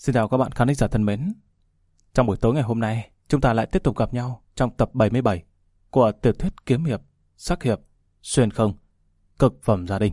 Xin chào các bạn khán giả thân mến. Trong buổi tối ngày hôm nay, chúng ta lại tiếp tục gặp nhau trong tập 77 của tiểu thuyết kiếm hiệp, sắc hiệp, xuyên không, cực phẩm gia đình.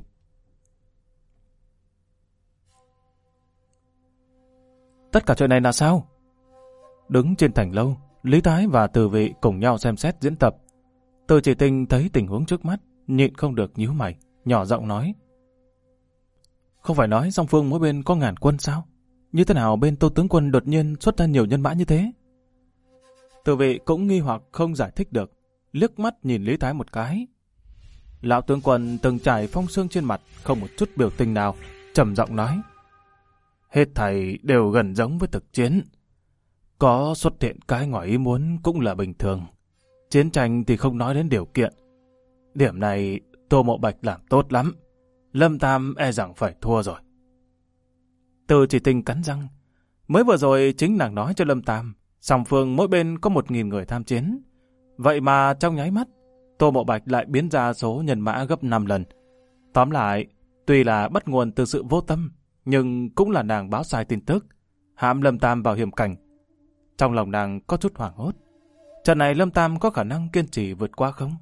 Tất cả chuyện này là sao? Đứng trên thành lâu, Lý Thái và Từ Vị cùng nhau xem xét diễn tập. Từ Chỉ Tinh thấy tình huống trước mắt, nhịn không được nhíu mày, nhỏ giọng nói: Không phải nói song phương mỗi bên có 1000 quân sao? Như thế nào bên Tô tướng quân đột nhiên xuất ra nhiều nhân mã như thế? Từ Vị cũng nghi hoặc không giải thích được, liếc mắt nhìn Lý Thái một cái. Lão tướng quân từng trải phong sương trên mặt, không một chút biểu tình nào, trầm giọng nói: Hết thảy đều gần giống với thực chiến. Có xuất hiện cái ngoài ý muốn cũng là bình thường. Chiến tranh thì không nói đến điều kiện. Điểm này Tô Mộ Bạch làm tốt lắm. Lâm Tam e rằng phải thua rồi. Từ Chỉ Tinh cắn răng. Mới vừa rồi chính nàng nói cho Lâm Tam, song phương mỗi bên có 1000 người tham chiến. Vậy mà trong nháy mắt, Tô Mộ Bạch lại biến ra số nhân mã gấp 5 lần. Tóm lại, tuy là bắt nguồn từ sự vô tâm, nhưng cũng là nàng báo sai tin tức, hãm Lâm Tam vào hiểm cảnh. Trong lòng nàng có chút hoảng hốt. Trận này Lâm Tam có khả năng kiên trì vượt qua không?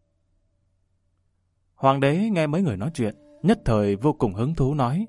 Hoàng đế nghe mấy người nói chuyện, nhất thời vô cùng hứng thú nói: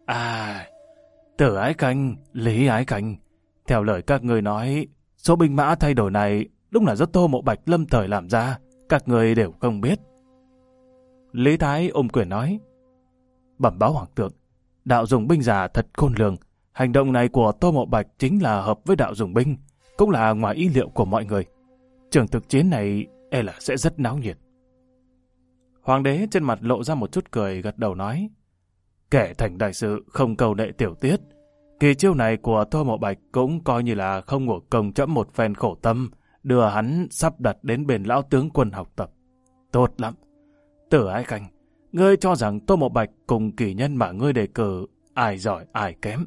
Tử Ái Khanh, Lý Ái Khanh, theo lời các người nói, số binh mã thay đổi này đúng là do Tô Mộ Bạch lâm thời làm ra, các người đều không biết. Lý Thái ôm quyền nói: Bẩm báo hoàng thượng, đạo dùng binh già thật khôn lường, hành động này của Tô Mộ Bạch chính là hợp với đạo dùng binh, cũng là ngoài ý liệu của mọi người. Trường thực chiến này e là sẽ rất náo nhiệt. Hoàng đế trên mặt lộ ra một chút cười, gật đầu nói: Kẻ thành đại sự không cầu nệ tiểu tiết. Kỳ chiêu này của Tô Mộ Bạch cũng coi như là không ngủ công trẫm một phen khổ tâm, đưa hắn sắp đặt đến bên lão tướng quân học tập. Tốt lắm. Tử Ái Khanh, ngươi cho rằng Tô Mộ Bạch cùng kỳ nhân mà ngươi đề cử, ai giỏi ai kém?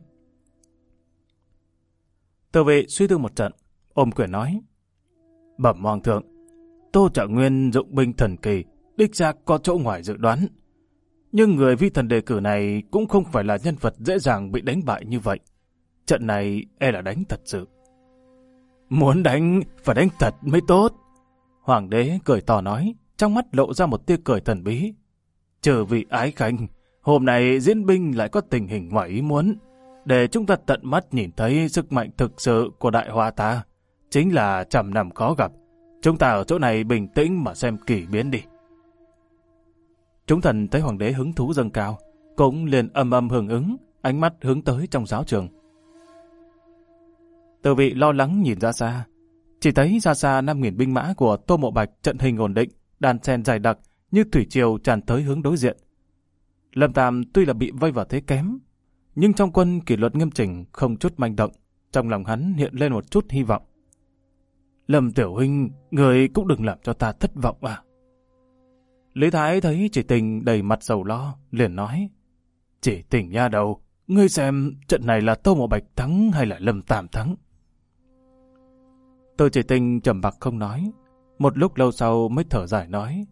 Từ Vị suy tư một trận, ôm quyền nói: Bẩm hoàng thượng, Tô Trạng Nguyên dụng binh thần kỳ, đích xác có chỗ ngoài dự đoán. Nhưng người vi thần đề cử này cũng không phải là nhân vật dễ dàng bị đánh bại như vậy. Trận này e là đánh thật sự. Muốn đánh, phải đánh thật mới tốt. Hoàng đế cười to nói, trong mắt lộ ra một tia cười thần bí. Trừ vị Ái Khanh, hôm nay diễn binh lại có tình hình ngoài ý muốn. Để chúng ta tận mắt nhìn thấy sức mạnh thực sự của đại hoa ta, chính là trăm năm khó gặp. Chúng ta ở chỗ này bình tĩnh mà xem kỳ biến đi. Chúng thần thấy hoàng đế hứng thú dâng cao, cũng liền âm âm hưởng ứng, ánh mắt hướng tới trong giáo trường. Từ Vị lo lắng nhìn ra xa, chỉ thấy ra xa 5000 binh mã của Tô Mộ Bạch trận hình ổn định, đàn sen dày đặc như thủy triều tràn tới hướng đối diện. Lâm Tam tuy là bị vây vào thế kém, nhưng trong quân kỷ luật nghiêm chỉnh, không chút manh động, trong lòng hắn hiện lên một chút hy vọng. Lâm tiểu huynh, người cũng đừng làm cho ta thất vọng à. Lý Thái thấy Chỉ Tình đầy mặt sầu lo, liền nói: Chỉ Tình nha đầu, ngươi xem trận này là Tô Mộ Bạch thắng hay là Lâm Tam thắng? Từ Chỉ Tình trầm mặc không nói, một lúc lâu sau mới thở dài nói: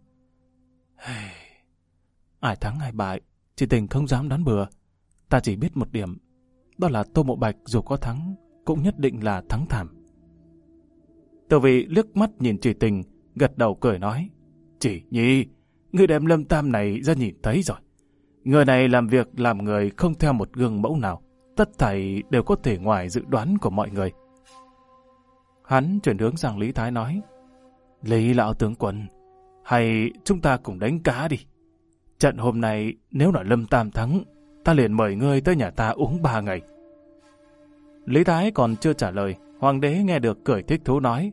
Ai thắng ai bại, Chỉ Tình không dám đoán bừa. Ta chỉ biết một điểm, đó là Tô Mộ Bạch dù có thắng, cũng nhất định là thắng thảm. Từ Vị liếc mắt nhìn Chỉ Tình, gật đầu cười nói: Chỉ nhi, ngươi đem Lâm Tam này ra nhìn thấy rồi. Người này làm việc làm người không theo một gương mẫu nào, tất thảy đều có thể ngoài dự đoán của mọi người. Hắn chuyển hướng sang Lý Thái nói: Lý lão tướng quân, hay chúng ta cùng đánh cá đi. Trận hôm nay nếu là Lâm Tam thắng, ta liền mời ngươi tới nhà ta uống 3 ngày. Lý Thái còn chưa trả lời, hoàng đế nghe được cười thích thú nói: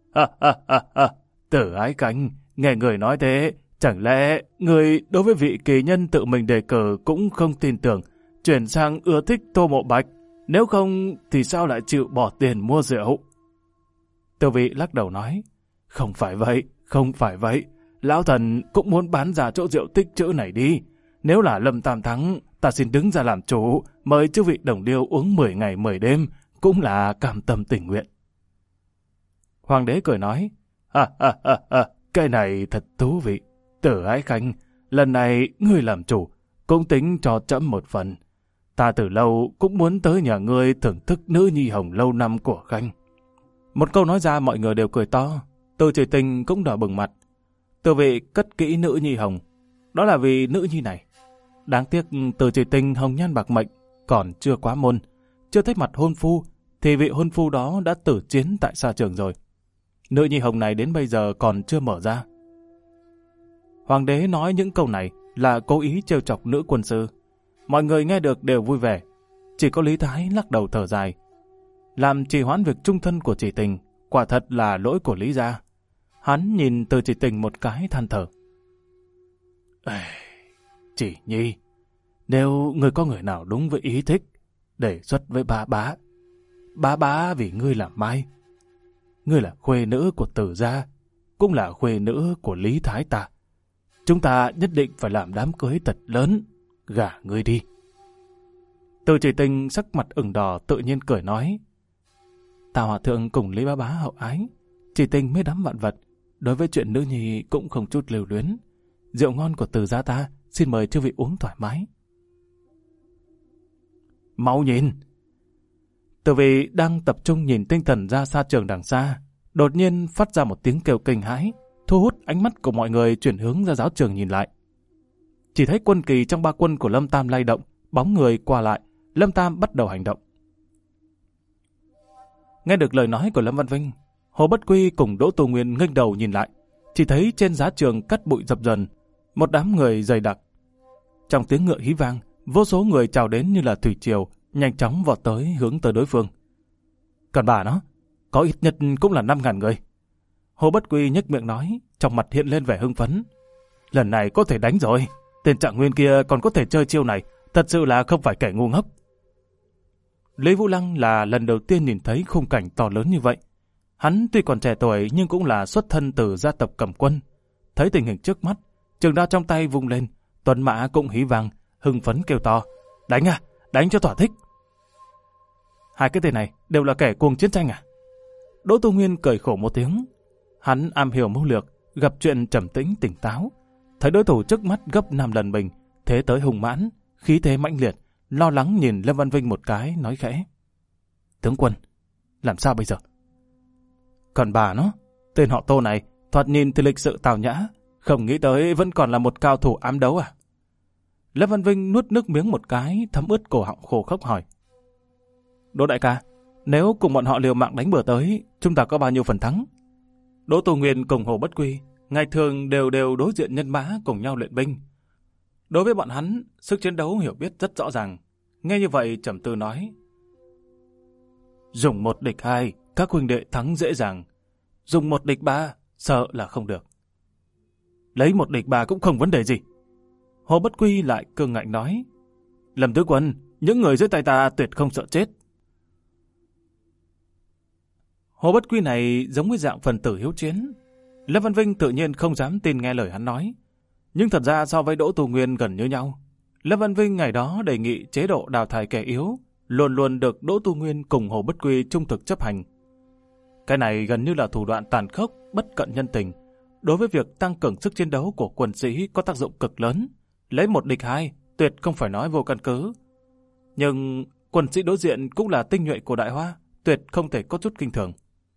Tử Ái Khanh, nghe người nói thế, chẳng lẽ người đối với vị kỳ nhân tự mình đề cử cũng không tin tưởng, chuyển sang ưa thích Tô Mộ Bạch, nếu không thì sao lại chịu bỏ tiền mua rượu? Từ Vị lắc đầu nói: Không phải vậy, không phải vậy, lão thần cũng muốn bán ra chỗ rượu tích trữ này đi. Nếu là Lâm Tam thắng, ta xin đứng ra làm chủ, mời chư vị đồng điêu uống 10 ngày 10 đêm, cũng là cam tâm tình nguyện. Hoàng đế cười nói: Cái này thật thú vị. Tử Ái Khanh, lần này ngươi làm chủ, cũng tính cho trẫm một phần. Ta từ lâu cũng muốn tới nhà ngươi thưởng thức nữ nhi hồng lâu năm của Khanh. Một câu nói ra mọi người đều cười to. Từ Chỉ Tình cũng đỏ bừng mặt. Từ Vị cất kỹ nữ nhi hồng. Đó là vì nữ nhi này. Đáng tiếc Từ Chỉ Tình hồng nhan bạc mệnh, còn chưa quá môn, chưa thấy mặt hôn phu, thì vị hôn phu đó đã tử chiến tại xa trường rồi. Nữ nhi hồng này đến bây giờ còn chưa mở ra. Hoàng đế nói những câu này là cố ý trêu chọc nữ quân sư. Mọi người nghe được đều vui vẻ. Chỉ có Lý Thái lắc đầu thở dài. Làm trì hoãn việc chung thân của Chỉ Tình, quả thật là lỗi của Lý gia. Hắn nhìn Từ Chỉ Tình một cái than thở. Chỉ nhi, nếu ngươi có người nào đúng với ý thích, đề xuất với ba bá. Ba bá vì ngươi là Mai. Ngươi là khuê nữ của Từ gia, cũng là khuê nữ của Lý Thái ta. Chúng ta nhất định phải làm đám cưới thật lớn, gả ngươi đi. Từ Chỉ Tình sắc mặt ửng đỏ tự nhiên cười nói. Tào hòa thượng cùng Lý bá bá hậu ái, Chỉ Tình mới đắm vạn vật, đối với chuyện nữ nhi cũng không chút lưu luyến. Rượu ngon của Từ gia ta, xin mời chư vị uống thoải mái. Mau nhìn! Từ Vị đang tập trung nhìn tinh thần ra xa trường đằng xa, đột nhiên phát ra một tiếng kêu kinh hãi, thu hút ánh mắt của mọi người chuyển hướng ra giáo trường nhìn lại. Chỉ thấy quân kỳ trong ba quân của Lâm Tam lay động, bóng người qua lại, Lâm Tam bắt đầu hành động. Nghe được lời nói của Lâm Văn Vinh, Hồ Bất Quy cùng Đỗ Tu Nguyên nghênh đầu nhìn lại, chỉ thấy trên giá trường cát bụi dập dần, một đám người dày đặc. Trong tiếng ngựa hí vang, vô số người chào đến như là thủy triều, nhanh chóng vọt tới hướng tới đối phương. Còn bà nó, có ít nhất cũng là 5.000 người. Hồ Bất Quy nhếch miệng nói, trong mặt hiện lên vẻ hưng phấn. Lần này có thể đánh rồi, tên Trạng Nguyên kia còn có thể chơi chiêu này, thật sự là không phải kẻ ngu ngốc. Lý Vũ Lăng là lần đầu tiên nhìn thấy khung cảnh to lớn như vậy. Hắn tuy còn trẻ tuổi nhưng cũng là xuất thân từ gia tộc cầm quân. Thấy tình hình trước mắt, trường đao trong tay vung lên, tuần mã cũng hí vang, hưng phấn kêu to. Đánh à, đánh cho thỏa thích. Hai cái tên này đều là kẻ cuồng chiến tranh à? Đỗ Tu Nguyên cười khổ một tiếng. Hắn am hiểu mưu lược, gặp chuyện trầm tĩnh tỉnh táo. Thấy đối thủ trước mắt gấp 5 lần mình, thế tới hùng mãn, khí thế mãnh liệt, lo lắng nhìn Lâm Văn Vinh một cái, nói khẽ. Tướng quân, làm sao bây giờ? Còn bà nó, tên họ Tô này, thoạt nhìn thì lịch sự tào nhã, không nghĩ tới vẫn còn là một cao thủ ám đấu à? Lâm Văn Vinh nuốt nước miếng một cái, thấm ướt cổ họng khô khốc hỏi. Đỗ đại ca, nếu cùng bọn họ liều mạng đánh bừa tới, chúng ta có bao nhiêu phần thắng? Đỗ Tu Nguyên cùng Hồ Bất Quy, ngày thường đều đối diện nhân mã cùng nhau luyện binh. Đối với bọn hắn, sức chiến đấu hiểu biết rất rõ ràng. Nghe như vậy Trầm Tư nói. Dùng 1 địch 2, các huynh đệ thắng dễ dàng. Dùng 1 địch 3, sợ là không được. Lấy 1 địch 3 cũng không vấn đề gì. Hồ Bất Quy lại cương ngạnh nói. Lâm tướng quân, những người dưới tay ta tuyệt không sợ chết. Hồ Bất Quy này giống với dạng phần tử hiếu chiến. Lâm Văn Vinh tự nhiên không dám tin nghe lời hắn nói. Nhưng thật ra so với Đỗ Tu Nguyên gần như nhau. Lâm Văn Vinh ngày đó đề nghị chế độ đào thải kẻ yếu, luôn luôn được Đỗ Tu Nguyên cùng Hồ Bất Quy trung thực chấp hành. Cái này gần như là thủ đoạn tàn khốc, bất cận nhân tình. Đối với việc tăng cường sức chiến đấu của quân sĩ có tác dụng cực lớn. Lấy 1 địch 2, tuyệt không phải nói vô căn cứ. Nhưng quân sĩ đối diện cũng là tinh nhuệ của Đại Hoa, tuyệt không thể có chút kinh thường.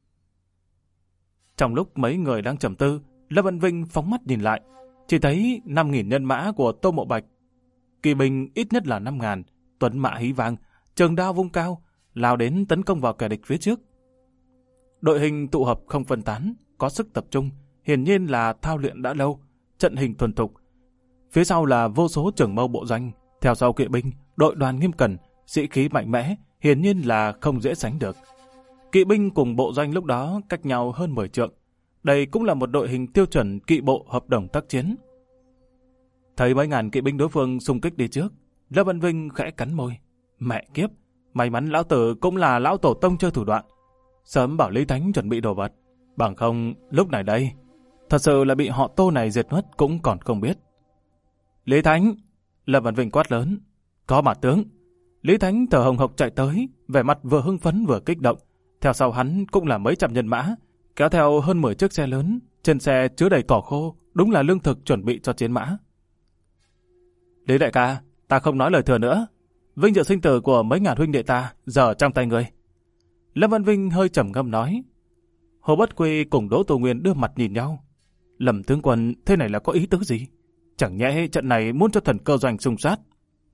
Trong lúc mấy người đang trầm tư, Lâm Văn Vinh phóng mắt nhìn lại, chỉ thấy 5.000 nhân mã của Tô Mộ Bạch. Kỳ binh ít nhất là 5.000, tuấn mã hí vang, trường đao vung cao, lao đến tấn công vào kẻ địch phía trước. Đội hình tụ hợp không phân tán, có sức tập trung, hiển nhiên là thao luyện đã lâu, trận hình thuần thục. Phía sau là vô số trưởng mâu bộ doanh, theo sau kỵ binh, đội đoàn nghiêm cẩn, sĩ khí mạnh mẽ, hiển nhiên là không dễ sánh được. Kỵ binh cùng bộ doanh lúc đó cách nhau hơn 10 trượng. Đây cũng là một đội hình tiêu chuẩn kỵ bộ hợp đồng tác chiến. Thấy mấy ngàn kỵ binh đối phương xung kích đi trước, Lâm Văn Vinh khẽ cắn môi. Mẹ kiếp, may mắn lão tử cũng là lão tổ tông chơi thủ đoạn. Sớm bảo Lý Thánh chuẩn bị đồ vật. Bằng không, lúc này đây, thật sự là bị họ Tô này diệt mất cũng còn không biết. Lý Thánh! Lâm Văn Vinh quát lớn. Có mà tướng! Lý Thánh thở hồng hộc chạy tới, vẻ mặt vừa hưng phấn vừa kích động. Theo sau hắn cũng là mấy trăm nhân mã, kéo theo hơn 10 chiếc xe lớn, trên xe chứa đầy cỏ khô, đúng là lương thực chuẩn bị cho chiến mã. Lý đại ca, ta không nói lời thừa nữa. Vinh dự sinh tử của mấy ngàn huynh đệ ta giờ trong tay ngươi. Lâm Văn Vinh hơi trầm ngâm nói. Hồ Bất Quy cùng Đỗ Tô Nguyên đưa mặt nhìn nhau. Lâm tướng quân, thế này là có ý tứ gì? Chẳng nhẽ trận này muốn cho Thần Cơ Doanh xung sát?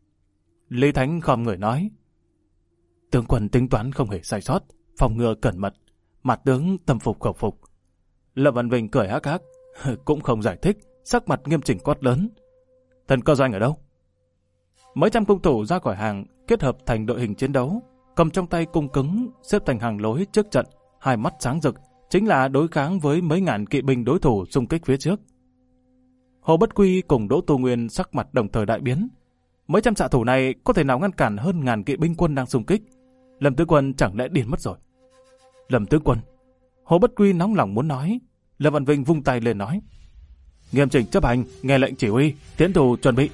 Lý Thánh khom người nói. Tướng quân tính toán không hề sai sót, phòng ngừa cẩn mật, mặt tướng tâm phục khẩu phục. Lâm Văn Vinh cười hắc hắc, cũng không giải thích, sắc mặt nghiêm chỉnh quát lớn. Thần Cơ Doanh ở đâu? Mấy trăm cung thủ ra khỏi hàng, kết hợp thành đội hình chiến đấu, cầm trong tay cung cứng, xếp thành hàng lối trước trận, hai mắt sáng rực, chính là đối kháng với mấy ngàn kỵ binh đối thủ xung kích phía trước. Hồ Bất Quy cùng Đỗ Tô Nguyên sắc mặt đồng thời đại biến. Mấy trăm xạ thủ này có thể nào ngăn cản hơn ngàn kỵ binh quân đang xung kích? Lâm tướng quân chẳng lẽ điên mất rồi? Lâm tướng quân, Hồ Bất Quy nóng lòng muốn nói. Lâm Văn Vinh vung tay lên nói. Nghiêm chỉnh chấp hành, nghe lệnh chỉ huy, tiến thủ chuẩn bị.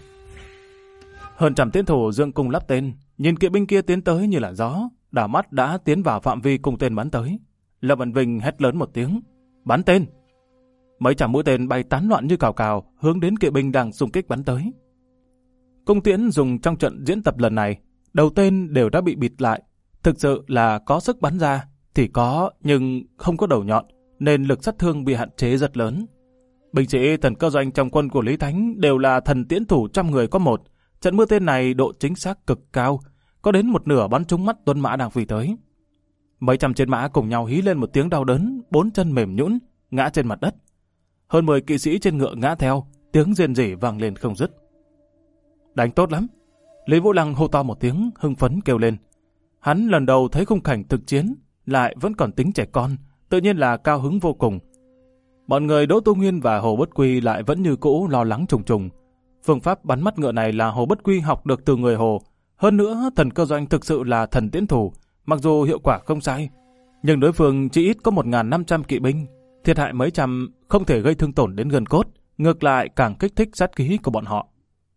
Hơn trăm tiến thủ dương cung lắp tên, nhìn kỵ binh kia tiến tới như là gió, đảo mắt đã tiến vào phạm vi cung tên bắn tới. Lâm Văn Vinh hét lớn một tiếng, bắn tên. Mấy trăm mũi tên bay tán loạn như cào cào, hướng đến kỵ binh đang xung kích bắn tới. Cung tiễn dùng trong trận diễn tập lần này, đầu tên đều đã bị bịt lại. Thực sự là có sức bắn ra thì có, nhưng không có đầu nhọn, nên lực sát thương bị hạn chế rất lớn. Binh sĩ Thần Cơ Doanh trong quân của Lý Thánh đều là thần tiễn thủ 100 người có một. Trận mưa tên này độ chính xác cực cao, có đến một nửa bắn trúng mắt tuấn mã đang phi tới. Mấy trăm chiến mã cùng nhau hí lên một tiếng đau đớn, bốn chân mềm nhũn ngã trên mặt đất. Hơn 10 kỵ sĩ trên ngựa ngã theo, tiếng rên rỉ vang lên không dứt. Đánh tốt lắm. Lý Vũ Lăng hô to một tiếng, hưng phấn kêu lên. Hắn lần đầu thấy khung cảnh thực chiến, lại vẫn còn tính trẻ con, tự nhiên là cao hứng vô cùng. Bọn người Đỗ Tô Nguyên và Hồ Bất Quy lại vẫn như cũ lo lắng trùng trùng. Phương pháp bắn mắt ngựa này là Hồ Bất Quy học được từ người Hồ. Hơn nữa, Thần Cơ Doanh thực sự là thần tiễn thủ, mặc dù hiệu quả không sai, nhưng đối phương chỉ ít có 1.500 kỵ binh, thiệt hại mấy trăm không thể gây thương tổn đến gân cốt, ngược lại càng kích thích sát khí của bọn họ.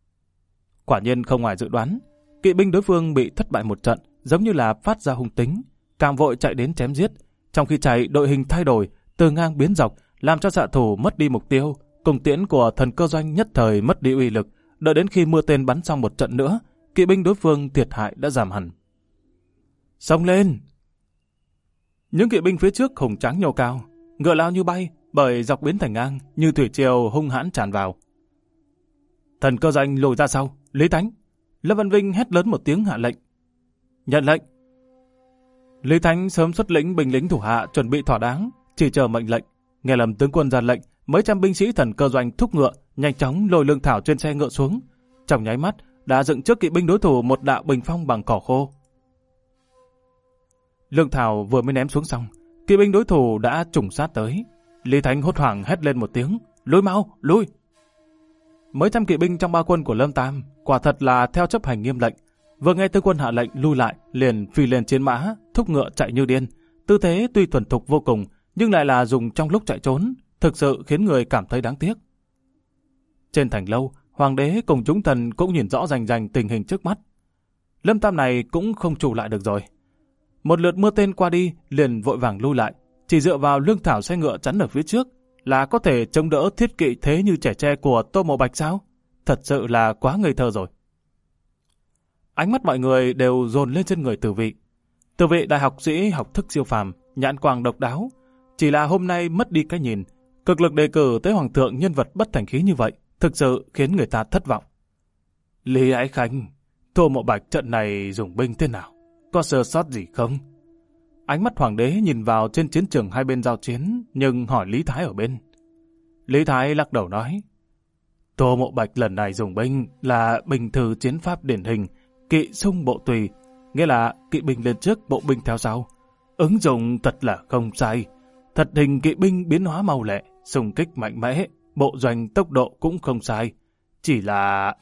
Quả nhiên không ngoài dự đoán, kỵ binh đối phương bị thất bại một trận, giống như là phát ra hung tính, càng vội chạy đến chém giết. Trong khi chạy, đội hình thay đổi, từ ngang biến dọc, làm cho xạ thủ mất đi mục tiêu. Cung tiễn của Thần Cơ Doanh nhất thời mất đi uy lực, đợi đến khi mưa tên bắn xong một trận nữa, kỵ binh đối phương thiệt hại đã giảm hẳn. Xông lên! Những kỵ binh phía trước hùng tráng nhô cao, ngựa lao như bay, bởi dọc biến thành ngang, như thủy triều hung hãn tràn vào. Thần Cơ Doanh lùi ra sau, Lý Thánh. Lâm Văn Vinh hét lớn một tiếng hạ lệnh. Nhận lệnh. Lý Thánh sớm xuất lĩnh binh lính thủ hạ chuẩn bị thỏa đáng, chỉ chờ mệnh lệnh. Nghe lầm tướng quân ra lệnh, mấy trăm binh sĩ Thần Cơ Doanh thúc ngựa, nhanh chóng lôi lương thảo trên xe ngựa xuống. Trong nháy mắt đã dựng trước kỵ binh đối thủ một đạo bình phong bằng cỏ khô. Lương thảo vừa mới ném xuống xong, kỵ binh đối thủ đã trùng sát tới. Lý Thánh hốt hoảng hét lên một tiếng, lùi mau, lùi! Mấy trăm kỵ binh trong ba quân của Lâm Tam quả thật là theo chấp hành nghiêm lệnh. Vừa nghe tướng quân hạ lệnh lui lại, liền phi lên chiến mã, thúc ngựa chạy như điên. Tư thế tuy thuần thục vô cùng, nhưng lại là dùng trong lúc chạy trốn, thực sự khiến người cảm thấy đáng tiếc. Trên thành lâu, hoàng đế cùng chúng thần cũng nhìn rõ rành rành tình hình trước mắt. Lâm Tam này cũng không trụ lại được rồi. Một lượt mưa tên qua đi, liền vội vàng lui lại, chỉ dựa vào lương thảo xe ngựa chắn ở phía trước là có thể chống đỡ thiết kỵ thế như trẻ tre của Tô Mộ Bạch sao? Thật sự là quá ngây thơ rồi. Ánh mắt mọi người đều dồn lên trên người Tử Vị. Tử Vị đại học sĩ học thức siêu phàm, nhãn quang độc đáo. Chỉ là hôm nay mất đi cái nhìn, cực lực đề cử tới hoàng thượng nhân vật bất thành khí như vậy, thực sự khiến người ta thất vọng. Lý Ái Khanh, Tô Mộ Bạch trận này dùng binh thế nào? Có sơ sót gì không? Ánh mắt hoàng đế nhìn vào trên chiến trường hai bên giao chiến, nhưng hỏi Lý Thái ở bên. Lý Thái lắc đầu nói, Tô Mộ Bạch lần này dùng binh là binh thư chiến pháp điển hình, kỵ xung bộ tùy, nghĩa là kỵ binh lên trước, bộ binh theo sau. Ứng dụng thật là không sai. Thật hình kỵ binh biến hóa mau lẹ, xung kích mạnh mẽ, bộ doanh tốc độ cũng không sai. Chỉ là...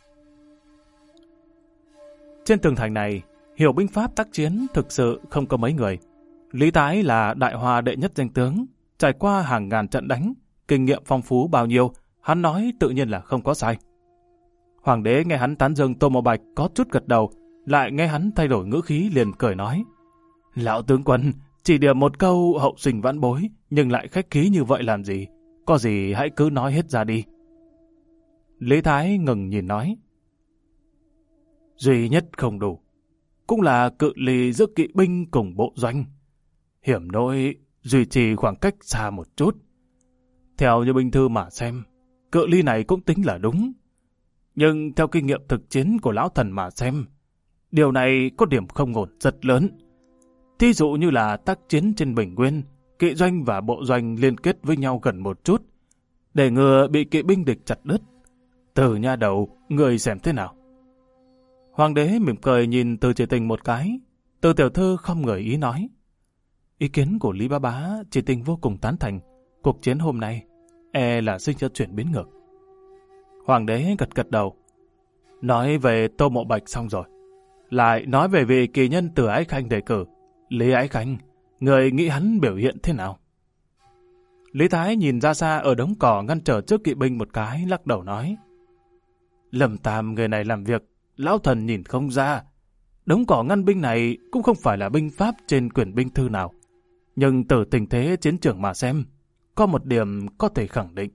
Trên tường thành này, hiểu binh pháp tác chiến thực sự không có mấy người. Lý Thái là đại hoa đệ nhất danh tướng, trải qua hàng ngàn trận đánh, kinh nghiệm phong phú bao nhiêu, hắn nói tự nhiên là không có sai. Hoàng đế nghe hắn tán dương Tô Mộ Bạch có chút gật đầu, lại nghe hắn thay đổi ngữ khí liền cười nói, lão tướng quân, chỉ điểm một câu hậu sinh vãn bối, nhưng lại khách khí như vậy làm gì? Có gì hãy cứ nói hết ra đi. Lý Thái ngừng nhìn nói, duy nhất không đủ, cũng là cự ly giữa kỵ binh cùng bộ doanh. Hiểm nỗi duy trì khoảng cách xa một chút. Theo như binh thư mà xem, cự ly này cũng tính là đúng. Nhưng theo kinh nghiệm thực chiến của lão thần mà xem, điều này có điểm không ổn rất lớn. Thí dụ như là tác chiến trên bình nguyên, kỵ doanh và bộ doanh liên kết với nhau gần một chút, để ngừa bị kỵ binh địch chặt đứt. Từ nha đầu, người xem thế nào? Hoàng đế mỉm cười nhìn Từ Chỉ Tình một cái. Từ tiểu thư không ngờ ý nói. Ý kiến của Lý Bá Bá Chỉ Tình vô cùng tán thành. Cuộc chiến hôm nay là sinh ra chuyển biến ngược. Hoàng đế gật gật đầu. Nói về Tô Mộ Bạch xong rồi, lại nói về vị kỳ nhân Từ Ái Khanh đề cử, Lý Ái Khanh. Người nghĩ hắn biểu hiện thế nào? Lý Thái nhìn ra xa ở đống cỏ ngăn trở trước kỵ binh một cái, lắc đầu nói. Lâm Tam người này làm việc, lão thần nhìn không ra. Đống cỏ ngăn binh này cũng không phải là binh pháp trên quyển binh thư nào. Nhưng từ tình thế chiến trường mà xem, có một điểm có thể khẳng định.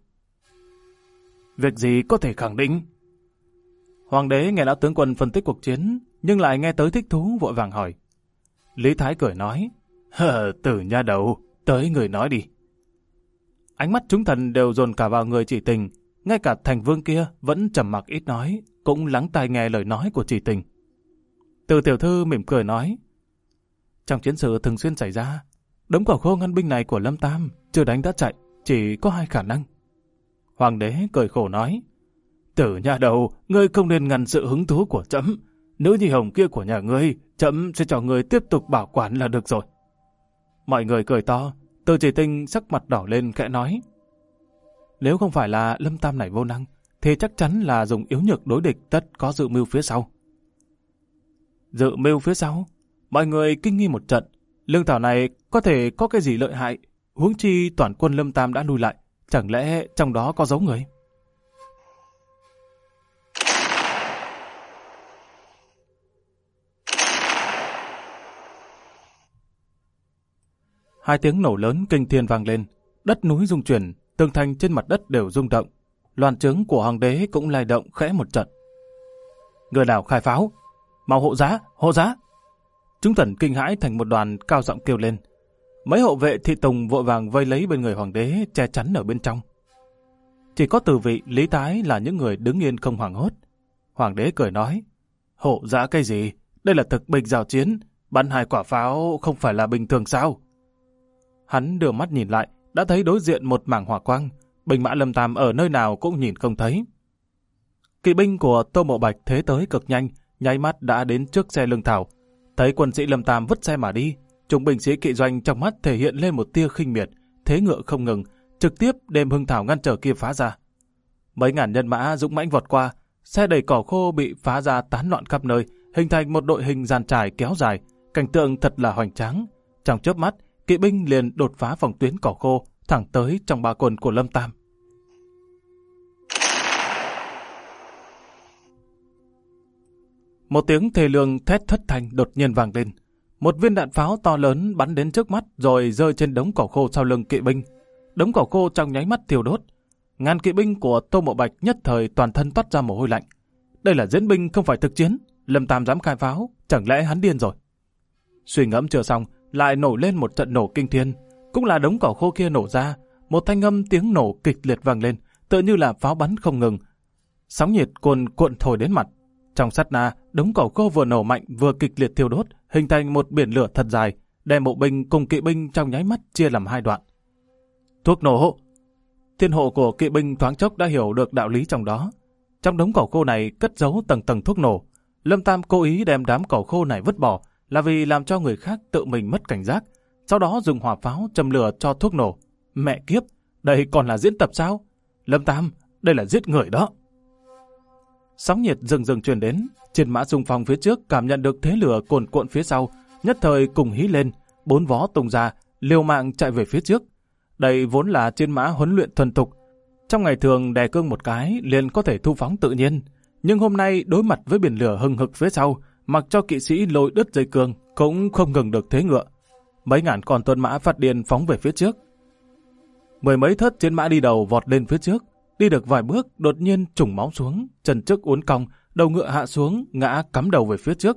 Việc gì có thể khẳng định? Hoàng đế nghe lão tướng quân phân tích cuộc chiến, nhưng lại nghe tới thích thú vội vàng hỏi. Lý Thái cười nói. Tử nha đầu, tới người nói đi. Ánh mắt chúng thần đều dồn cả vào người Chỉ Tình, ngay cả thành vương kia vẫn trầm mặc ít nói, cũng lắng tai nghe lời nói của Chỉ Tình. Từ tiểu thư mỉm cười nói. Trong chiến sự thường xuyên xảy ra, đống cỏ khô ngăn binh này của Lâm Tam chưa đánh đã chạy, chỉ có hai khả năng. Hoàng đế cười khổ nói. Tử nha đầu, ngươi không nên ngăn sự hứng thú của trẫm. Nữ nhi hồng kia của nhà ngươi, trẫm sẽ cho ngươi tiếp tục bảo quản là được rồi. Mọi người cười to. Từ Chỉ Tình sắc mặt đỏ lên khẽ nói. Nếu không phải là Lâm Tam này vô năng, thì chắc chắn là dùng yếu nhược đối địch, tất có dự mưu phía sau. Dự mưu phía sau? Mọi người kinh nghi một trận. Lương thảo này có thể có cái gì lợi hại? Huống chi toàn quân Lâm Tam đã lui lại, chẳng lẽ trong đó có dấu người? Hai tiếng nổ lớn kinh thiên vang lên, đất núi rung chuyển, tường thành trên mặt đất đều rung động. Loan trướng của hoàng đế cũng lay động khẽ một trận. Người nào khai pháo? Mau hộ giá, hộ giá! Chúng thần kinh hãi thành một đoàn, cao giọng kêu lên. Mấy hộ vệ thị tùng vội vàng vây lấy bên người hoàng đế, che chắn ở bên trong. Chỉ có Từ Vị, Lý Tái là những người đứng yên không hoảng hốt. Hoàng đế cười nói. Hộ giá cái gì? Đây là thực binh giao chiến, bắn 2 quả pháo không phải là bình thường sao? Hắn đưa mắt nhìn lại, đã thấy đối diện một mảng hỏa quang, binh mã Lâm Tam ở nơi nào cũng nhìn không thấy. Kỵ binh của Tô Mộ Bạch thế tới cực nhanh, nháy mắt đã đến trước xe lương thảo. Thấy quân sĩ Lâm Tam vứt xe mà đi, chúng binh sĩ kỵ doanh trong mắt thể hiện lên một tia khinh miệt, thế ngựa không ngừng, trực tiếp đem hưng thảo ngăn trở kia phá ra. Mấy ngàn nhân mã dũng mãnh vọt qua, xe đầy cỏ khô bị phá ra tán loạn khắp nơi, hình thành một đội hình dàn trải kéo dài, cảnh tượng thật là hoành tráng. Trong chớp mắt, kỵ binh liền đột phá phòng tuyến cỏ khô, thẳng tới trong ba quân của Lâm Tam. Một tiếng thê lương thét thất thanh đột nhiên vang lên. Một viên đạn pháo to lớn bắn đến trước mắt rồi rơi trên đống cỏ khô sau lưng kỵ binh. Đống cỏ khô trong nháy mắt thiêu đốt. Ngàn kỵ binh của Tô Mộ Bạch nhất thời toàn thân toát ra mồ hôi lạnh. Đây là diễn binh không phải thực chiến. Lâm Tam dám khai pháo, chẳng lẽ hắn điên rồi? Suy ngẫm chưa xong, lại nổi lên một trận nổ kinh thiên. Cũng là đống cỏ khô kia nổ ra, một thanh âm tiếng nổ kịch liệt vang lên, tựa như là pháo bắn không ngừng. Sóng nhiệt cuồn cuộn thổi đến mặt. Trong sát na, đống cỏ khô vừa nổ mạnh vừa kịch liệt thiêu đốt, hình thành một biển lửa thật dài, đem bộ binh cùng kỵ binh trong nháy mắt chia làm hai đoạn. Thuốc nổ! Thiên hộ của kỵ binh thoáng chốc đã hiểu được đạo lý trong đó. Trong đống cỏ khô này cất giấu tầng tầng thuốc nổ. Lâm Tam cố ý đem đám cỏ khô này vứt bỏ là vì làm cho người khác tự mình mất cảnh giác, sau đó dùng hỏa pháo châm lửa cho thuốc nổ. Mẹ kiếp, đây còn là diễn tập sao? Lâm Tam, đây là giết người đó. Sóng nhiệt rừng rừng truyền đến, trên mã xung phong phía trước cảm nhận được thế lửa cuồn cuộn phía sau, nhất thời cùng hí lên, 4 vó tung ra, liều mạng chạy về phía trước. Đây vốn là trên mã huấn luyện thuần thục, trong ngày thường đè cương một cái liền có thể thu phóng tự nhiên, nhưng hôm nay đối mặt với biển lửa hừng hực phía sau, mặc cho kỵ sĩ lôi đứt dây cương cũng không ngừng được thế ngựa. Mấy ngàn con tuân mã phát điên phóng về phía trước. 10 mấy thớt trên mã đi đầu vọt lên phía trước, đi được vài bước đột nhiên trùng máu xuống, chân trước uốn cong, đầu ngựa hạ xuống, ngã cắm đầu về phía trước.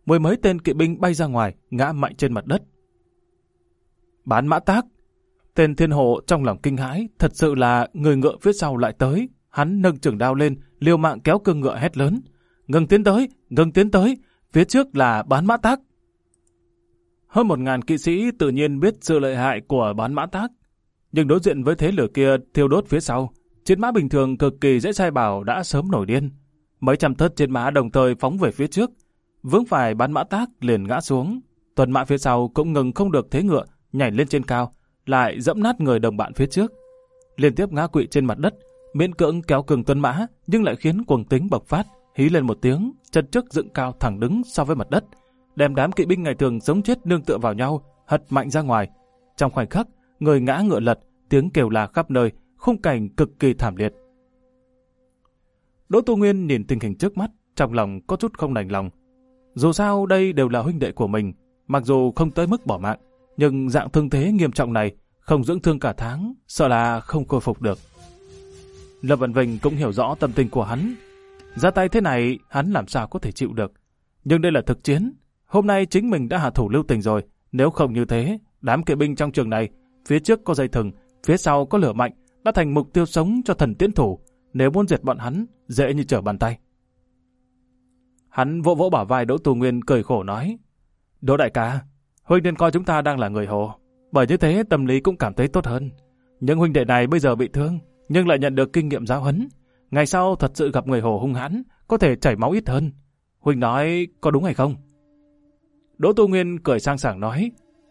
mười mấy tên kỵ binh bay ra ngoài, ngã mạnh trên mặt đất. Bán Mã Tác! Tên thiên hộ trong lòng kinh hãi, thật sự là người ngựa phía sau lại tới. Hắn nâng trường đao lên, liều mạng kéo cương ngựa hét lớn. Ngừng tiến tới, phía trước là Bán Mã Tác. Hơn 1000 kỵ sĩ tự nhiên biết sự lợi hại của Bán Mã Tác. Nhưng đối diện với thế lửa kia thiêu đốt phía sau, chiến mã bình thường cực kỳ dễ sai bảo đã sớm nổi điên. Mấy trăm thớt chiến mã đồng thời phóng về phía trước. Vướng phải Bán Mã Tác liền ngã xuống. Tuần mã phía sau cũng ngừng không được thế ngựa, nhảy lên trên cao, lại dẫm nát người đồng bạn phía trước. Liên tiếp ngã quỵ trên mặt đất, miễn cưỡng kéo cừng tuần mã, nhưng lại khiến cuồng tính bộc phát, hí lên một tiếng, chân trước dựng cao thẳng đứng so với mặt đất, đem đám kỵ binh ngày thường sống chết nương tựa vào nhau, hất mạnh ra ngoài. Trong khoảnh khắc, người ngã ngựa lật, tiếng kêu la khắp nơi, khung cảnh cực kỳ thảm liệt. Đỗ Tu Nguyên nhìn tình hình trước mắt, trong lòng có chút không đành lòng. Dù sao đây đều là huynh đệ của mình, mặc dù không tới mức bỏ mạng, nhưng dạng thương thế nghiêm trọng này, không dưỡng thương cả tháng, sợ là không khôi phục được. Lâm Vân Vinh cũng hiểu rõ tâm tình của hắn. Ra tay thế này, hắn làm sao có thể chịu được. Nhưng đây là thực chiến. Hôm nay chính mình đã hạ thủ lưu tình rồi. Nếu không như thế, đám kỵ binh trong trường này, phía trước có dây thừng, phía sau có lửa mạnh, đã thành mục tiêu sống cho thần tiến thủ. Nếu muốn diệt bọn hắn, dễ như trở bàn tay. Hắn vỗ vỗ bả vai Đỗ Tu Nguyên cười khổ nói. Đỗ đại ca, huynh nên coi chúng ta đang là người Hồ. Bởi như thế tâm lý cũng cảm thấy tốt hơn. Những huynh đệ này bây giờ bị thương, nhưng lại nhận được kinh nghiệm giáo huấn. Ngày sau thật sự gặp người Hồ hung hãn, có thể chảy máu ít hơn. Huynh nói có đúng hay không? Đỗ Tu Nguyên cười sang sảng nói.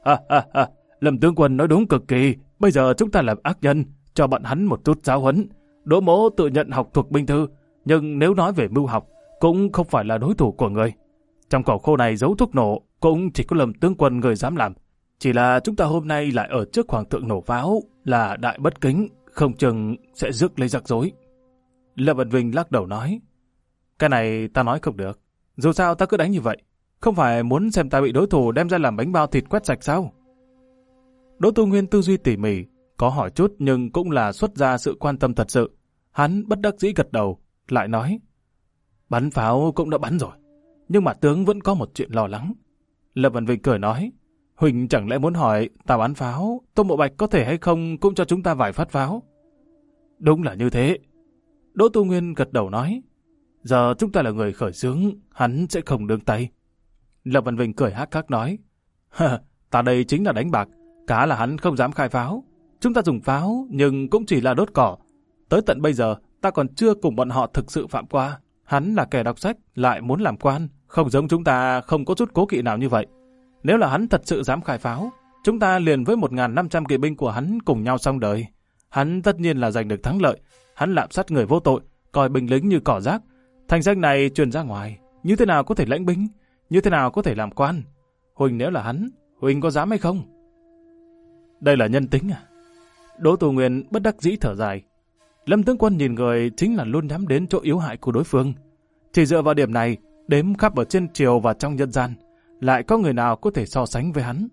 Lâm tướng quân nói đúng cực kỳ. Bây giờ chúng ta là ác nhân, cho bọn hắn một chút giáo huấn. Đỗ mỗ tự nhận học thuộc binh thư, nhưng nếu nói về mưu học, cũng không phải là đối thủ của người. Trong cỏ khô này giấu thuốc nổ, cũng chỉ có Lâm tướng quân người dám làm. Chỉ là chúng ta hôm nay lại ở trước hoàng thượng nổ pháo, là đại bất kính, không chừng sẽ rước lấy rắc rối. Lâm Vân Vinh lắc đầu nói. Cái này ta nói không được. Dù sao ta cứ đánh như vậy. Không phải muốn xem ta bị đối thủ đem ra làm bánh bao thịt quét sạch sao? Đỗ Tu Nguyên tư duy tỉ mỉ, có hỏi chút nhưng cũng là xuất ra sự quan tâm thật sự. Hắn bất đắc dĩ gật đầu, lại nói. Bắn pháo cũng đã bắn rồi, nhưng mà tướng vẫn có một chuyện lo lắng. Lâm Vân Vinh cười nói. Huỳnh chẳng lẽ muốn hỏi ta bắn pháo, Tô Mộ Bạch có thể hay không cũng cho chúng ta vài phát pháo? Đúng là như thế. Đỗ Tu Nguyên gật đầu nói. Giờ chúng ta là người khởi xướng, hắn sẽ không nương tay. Lâm Văn Vinh cười hắc hắc nói. Ta đây chính là đánh bạc, cá là hắn không dám khai pháo. Chúng ta dùng pháo nhưng cũng chỉ là đốt cỏ. Tới tận bây giờ ta còn chưa cùng bọn họ thực sự phạm qua. Hắn là kẻ đọc sách, lại muốn làm quan, không giống chúng ta không có chút cố kỵ nào như vậy. Nếu là hắn thật sự dám khai pháo, chúng ta liền với 1500 kỵ binh của hắn cùng nhau xong đời. Hắn tất nhiên là giành được thắng lợi. Hắn lạm sát người vô tội, coi binh lính như cỏ rác. Thành danh này truyền ra ngoài, như thế nào có thể lãnh binh, như thế nào có thể làm quan? Huỳnh nếu là hắn, Huỳnh có dám hay không? Đây là nhân tính à? Đỗ Tu Nguyên bất đắc dĩ thở dài. Lâm tướng quân nhìn người chính là luôn nhắm đến chỗ yếu hại của đối phương. Chỉ dựa vào điểm này, đếm khắp ở trên triều và trong nhân gian, lại có người nào có thể so sánh với hắn?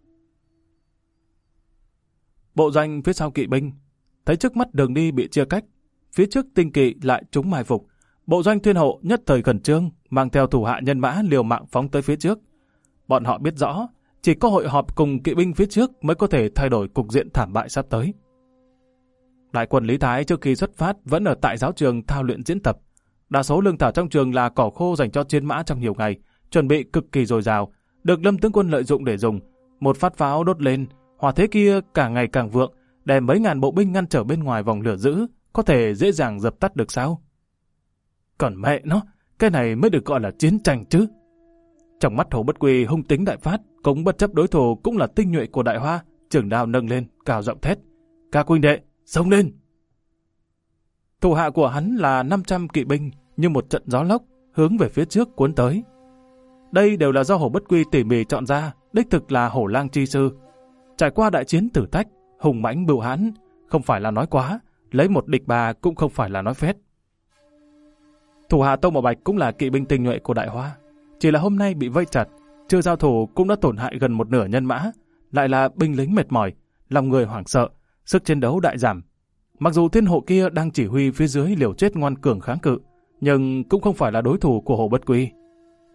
Bộ doanh phía sau kỵ binh, thấy trước mắt đường đi bị chia cách, phía trước tinh kỵ lại trúng mai phục. Bộ doanh Thiên Hộ nhất thời khẩn trương, mang theo thủ hạ nhân mã liều mạng phóng tới phía trước. Bọn họ biết rõ, chỉ có hội họp cùng kỵ binh phía trước mới có thể thay đổi cục diện thảm bại sắp tới. Đại quân Lý Thái trước khi xuất phát vẫn ở tại giáo trường thao luyện diễn tập. Đa số lương thảo trong trường là cỏ khô dành cho chiến mã trong nhiều ngày, chuẩn bị cực kỳ dồi dào, được Lâm tướng quân lợi dụng để dùng. Một phát pháo đốt lên, hỏa thế kia càng ngày càng vượng, đem mấy ngàn bộ binh ngăn trở bên ngoài vòng lửa dữ, có thể dễ dàng dập tắt được sao? Còn mẹ nó, cái này mới được gọi là chiến tranh chứ. Trong mắt Hồ Bất Quy hung tính đại phát, cũng bất chấp đối thủ cũng là tinh nhuệ của Đại Hoa, trường đao nâng lên, cao giọng thét. Các huynh đệ, xông lên! Thủ hạ của hắn là 500 kỵ binh, như một trận gió lốc, hướng về phía trước cuốn tới. Đây đều là do Hồ Bất Quy tỉ mỉ chọn ra, đích thực là hổ lang chi sư. Trải qua đại chiến thử thách, hùng mãnh bưu hãn, không phải là nói quá, lấy một địch ba cũng không phải là nói phét. Thủ hạ Tông Mộ Bạch cũng là kỵ binh tinh nhuệ của Đại Hoa, chỉ là hôm nay bị vây chặt, chưa giao thủ cũng đã tổn hại gần một nửa nhân mã, lại là binh lính mệt mỏi, lòng người hoảng sợ, sức chiến đấu đại giảm. Mặc dù Thiên Hộ kia đang chỉ huy phía dưới liều chết ngoan cường kháng cự, nhưng cũng không phải là đối thủ của Hồ Bất Quy.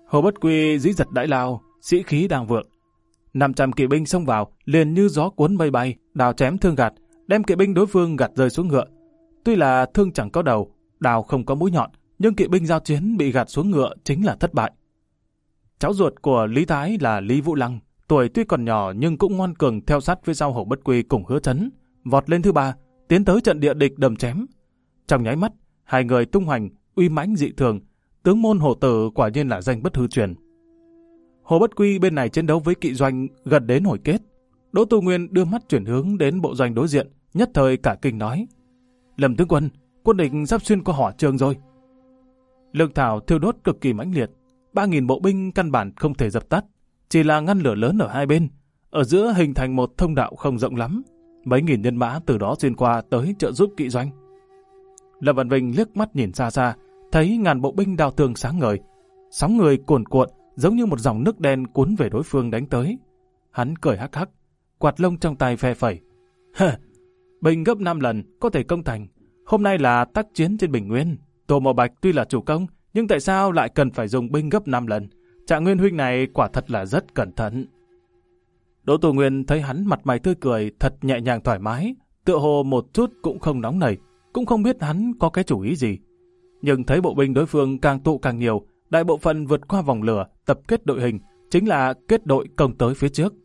Hồ Bất Quy dĩ giật đãi lao, sĩ khí đang vượng. 500 kỵ binh xông vào, liền như gió cuốn mây bay, đào chém thương gạt, đem kỵ binh đối phương gạt rơi xuống ngựa. Tuy là thương chẳng có đầu, đào không có mũi nhọn, nhưng kỵ binh giao chiến bị gạt xuống ngựa chính là thất bại. Cháu ruột của Lý Thái là Lý Vũ Lăng, tuổi tuy còn nhỏ nhưng cũng ngoan cường theo sát phía sau Hồ Bất Quy cùng Hứa Chấn, vọt lên thứ ba, tiến tới trận địa địch đầm chém. Trong nháy mắt, hai người tung hoành, uy mãnh dị thường, tướng môn Hồ Tử quả nhiên là danh bất hư truyền. Hồ Bất Quy bên này chiến đấu với kỵ doanh gần đến hồi kết. Đỗ Tu Nguyên đưa mắt chuyển hướng đến bộ doanh đối diện, nhất thời cả kinh nói: Lâm tướng quân, quân địch sắp xuyên qua hỏa trường rồi. Lương thảo thiêu đốt cực kỳ mãnh liệt, 3.000 bộ binh căn bản không thể dập tắt, chỉ là ngăn lửa lớn ở hai bên, ở giữa hình thành một thông đạo không rộng lắm. Mấy nghìn nhân mã từ đó xuyên qua tới trợ giúp kỵ doanh. Lâm Văn Vinh liếc mắt nhìn xa xa, thấy ngàn bộ binh đao thương sáng ngời, sóng người cuồn cuộn giống như một dòng nước đen cuốn về đối phương đánh tới. Hắn cười hắc hắc, quạt lông trong tay phe phẩy. Binh gấp 5 lần có thể công thành. Hôm nay là tác chiến trên Bình Nguyên. Tô Mộ Bạch tuy là chủ công, nhưng tại sao lại cần phải dùng binh gấp 5 lần? Trạng Nguyên huynh này quả thật là rất cẩn thận. Đỗ Tu Nguyên thấy hắn mặt mày tươi cười, thật nhẹ nhàng thoải mái, tựa hồ một chút cũng không nóng nảy, cũng không biết hắn có cái chủ ý gì. Nhưng thấy bộ binh đối phương càng tụ càng nhiều, đại bộ phận vượt qua vòng lửa, tập kết đội hình, chính là kết đội công tới phía trước.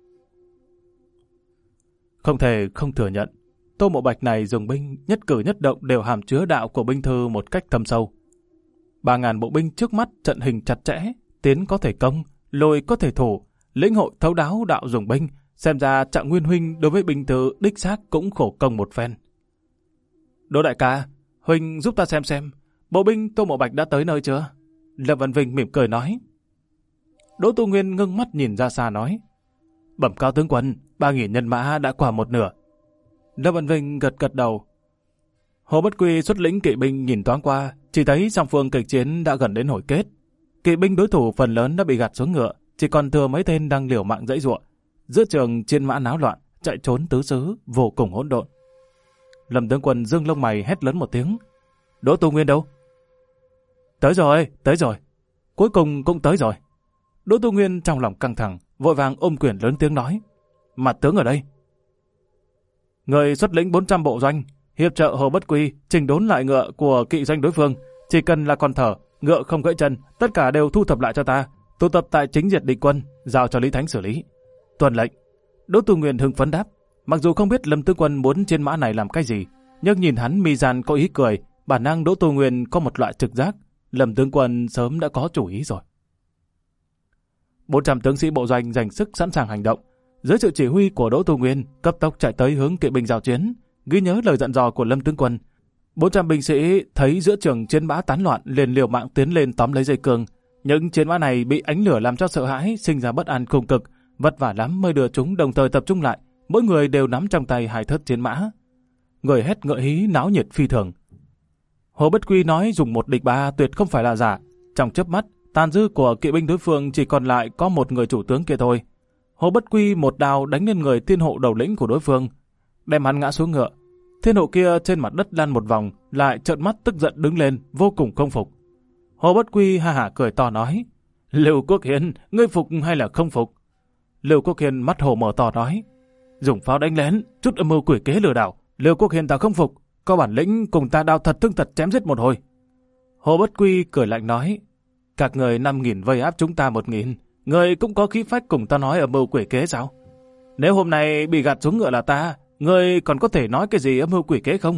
Không thể không thừa nhận, Tô Mộ Bạch này dùng binh nhất cử nhất động đều hàm chứa đạo của binh thư một cách thâm sâu. 3.000 bộ binh trước mắt trận hình chặt chẽ, tiến có thể công, lùi có thể thủ, lĩnh hội thấu đáo đạo dùng binh, xem ra Trạng Nguyên huynh đối với binh thư đích xác cũng khổ công một phen. Đỗ đại ca, huynh giúp ta xem, bộ binh Tô Mộ Bạch đã tới nơi chưa? Lâm Văn Vinh mỉm cười nói. Đỗ Tu Nguyên ngưng mắt nhìn ra xa nói: Bẩm cao tướng quân, 3.000 nhân mã đã qua một nửa. Lâm Văn Vinh gật gật đầu. Hồ Bất Quy xuất lĩnh kỵ binh nhìn thoáng qua, chỉ thấy song phương kịch chiến đã gần đến hồi kết. Kỵ binh đối thủ phần lớn đã bị gạt xuống ngựa, chỉ còn thừa mấy tên đang liều mạng giãy giụa. Giữa trường chiến mã náo loạn, chạy trốn tứ xứ, vô cùng hỗn độn. Lâm tướng quân dương lông mày hét lớn một tiếng: Đỗ Tu Nguyên đâu? Tới rồi. Cuối cùng cũng tới rồi. Đỗ Tu Nguyên trong lòng căng thẳng, vội vàng ôm quyền lớn tiếng nói: Mặt tướng ở đây. Người xuất lĩnh 400 bộ doanh, hiệp trợ Hồ Bất Quy chỉnh đốn lại ngựa của kỵ doanh đối phương. Chỉ cần là còn thở, ngựa không gãy chân, tất cả đều thu thập lại cho ta, tụ tập tại chính diệt địch quân, giao cho Lý Thánh xử lý. Tuân lệnh. Đỗ Tu Nguyên hưng phấn đáp. Mặc dù không biết Lâm tướng quân muốn trên mã này làm cái gì, nhưng nhìn hắn mi gian có ý cười, bản năng Đỗ Tu Nguyên có một loại trực giác, Lâm tướng quân sớm đã có chủ ý rồi. 400 tướng sĩ bộ doanh dành sức sẵn sàng hành động. Dưới sự chỉ huy của Đỗ Tu Nguyên, cấp tốc chạy tới hướng kỵ binh giao chiến, ghi nhớ lời dặn dò của Lâm tướng quân. 400 binh sĩ thấy giữa trường chiến mã tán loạn, liền liều mạng tiến lên tóm lấy dây cương. Những chiến mã này bị ánh lửa làm cho sợ hãi, sinh ra bất an cùng cực, vất vả lắm mới đưa chúng đồng thời tập trung lại, mỗi người đều nắm trong tay hai thớt chiến mã. Người hét ngựa hí náo nhiệt phi thường. Hồ Bất Quy nói dùng 1 địch 3 tuyệt không phải là giả. Trong chớp mắt, tàn dư của kỵ binh đối phương chỉ còn lại có một người chủ tướng kia thôi. Hồ Bất Quy một đao đánh lên người thiên hộ đầu lĩnh của đối phương, đem hắn ngã xuống ngựa. Thiên hộ kia trên mặt đất lăn một vòng, lại trợn mắt tức giận đứng lên, vô cùng không phục. Hồ Bất Quy ha hả cười to nói: Lưu Quốc Hiền, ngươi phục hay là không phục? Lưu Quốc Hiền mắt hồ mở to nói: Dùng pháo đánh lén, chút âm mưu quỷ kế lừa đảo, Lưu Quốc Hiền ta không phục, có bản lĩnh cùng ta đao thật thương thật chém giết một hồi. Hồ Bất Quy cười lạnh nói: Các người 5.000 vây áp chúng ta 1.000, người cũng có khí phách cùng ta nói âm mưu quỷ kế sao? Nếu hôm nay bị gạt xuống ngựa là ta, người còn có thể nói cái gì âm mưu quỷ kế không?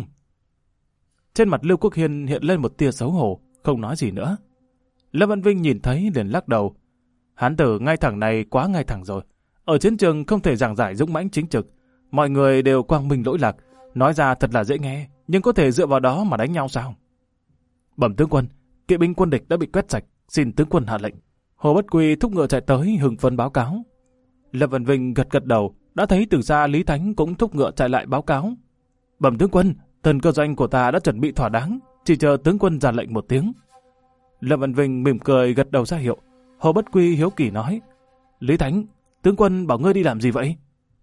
Trên mặt Lưu Quốc Hiền hiện lên một tia xấu hổ, không nói gì nữa. Lâm Văn Vinh nhìn thấy liền lắc đầu. Hán tử ngay thẳng này quá ngay thẳng rồi. Ở chiến trường không thể giảng giải dũng mãnh chính trực. Mọi người đều quang minh lỗi lạc. Nói ra thật là dễ nghe, nhưng có thể dựa vào đó mà đánh nhau sao? Bẩm tướng quân, kỵ binh quân địch đã bị quét sạch, xin tướng quân hạ lệnh. Hồ Bất Quy thúc ngựa chạy tới hưng phấn báo cáo. Lâm Văn Vinh gật gật đầu, đã thấy từ xa Lý Thánh cũng thúc ngựa chạy lại báo cáo. Bẩm tướng quân, thần cơ doanh của ta đã chuẩn bị thỏa đáng, chỉ chờ tướng quân ra lệnh một tiếng. Lâm Văn Vinh mỉm cười gật đầu ra hiệu. Hồ Bất Quy hiếu kỳ nói: Lý Thánh, tướng quân bảo ngươi đi làm gì vậy?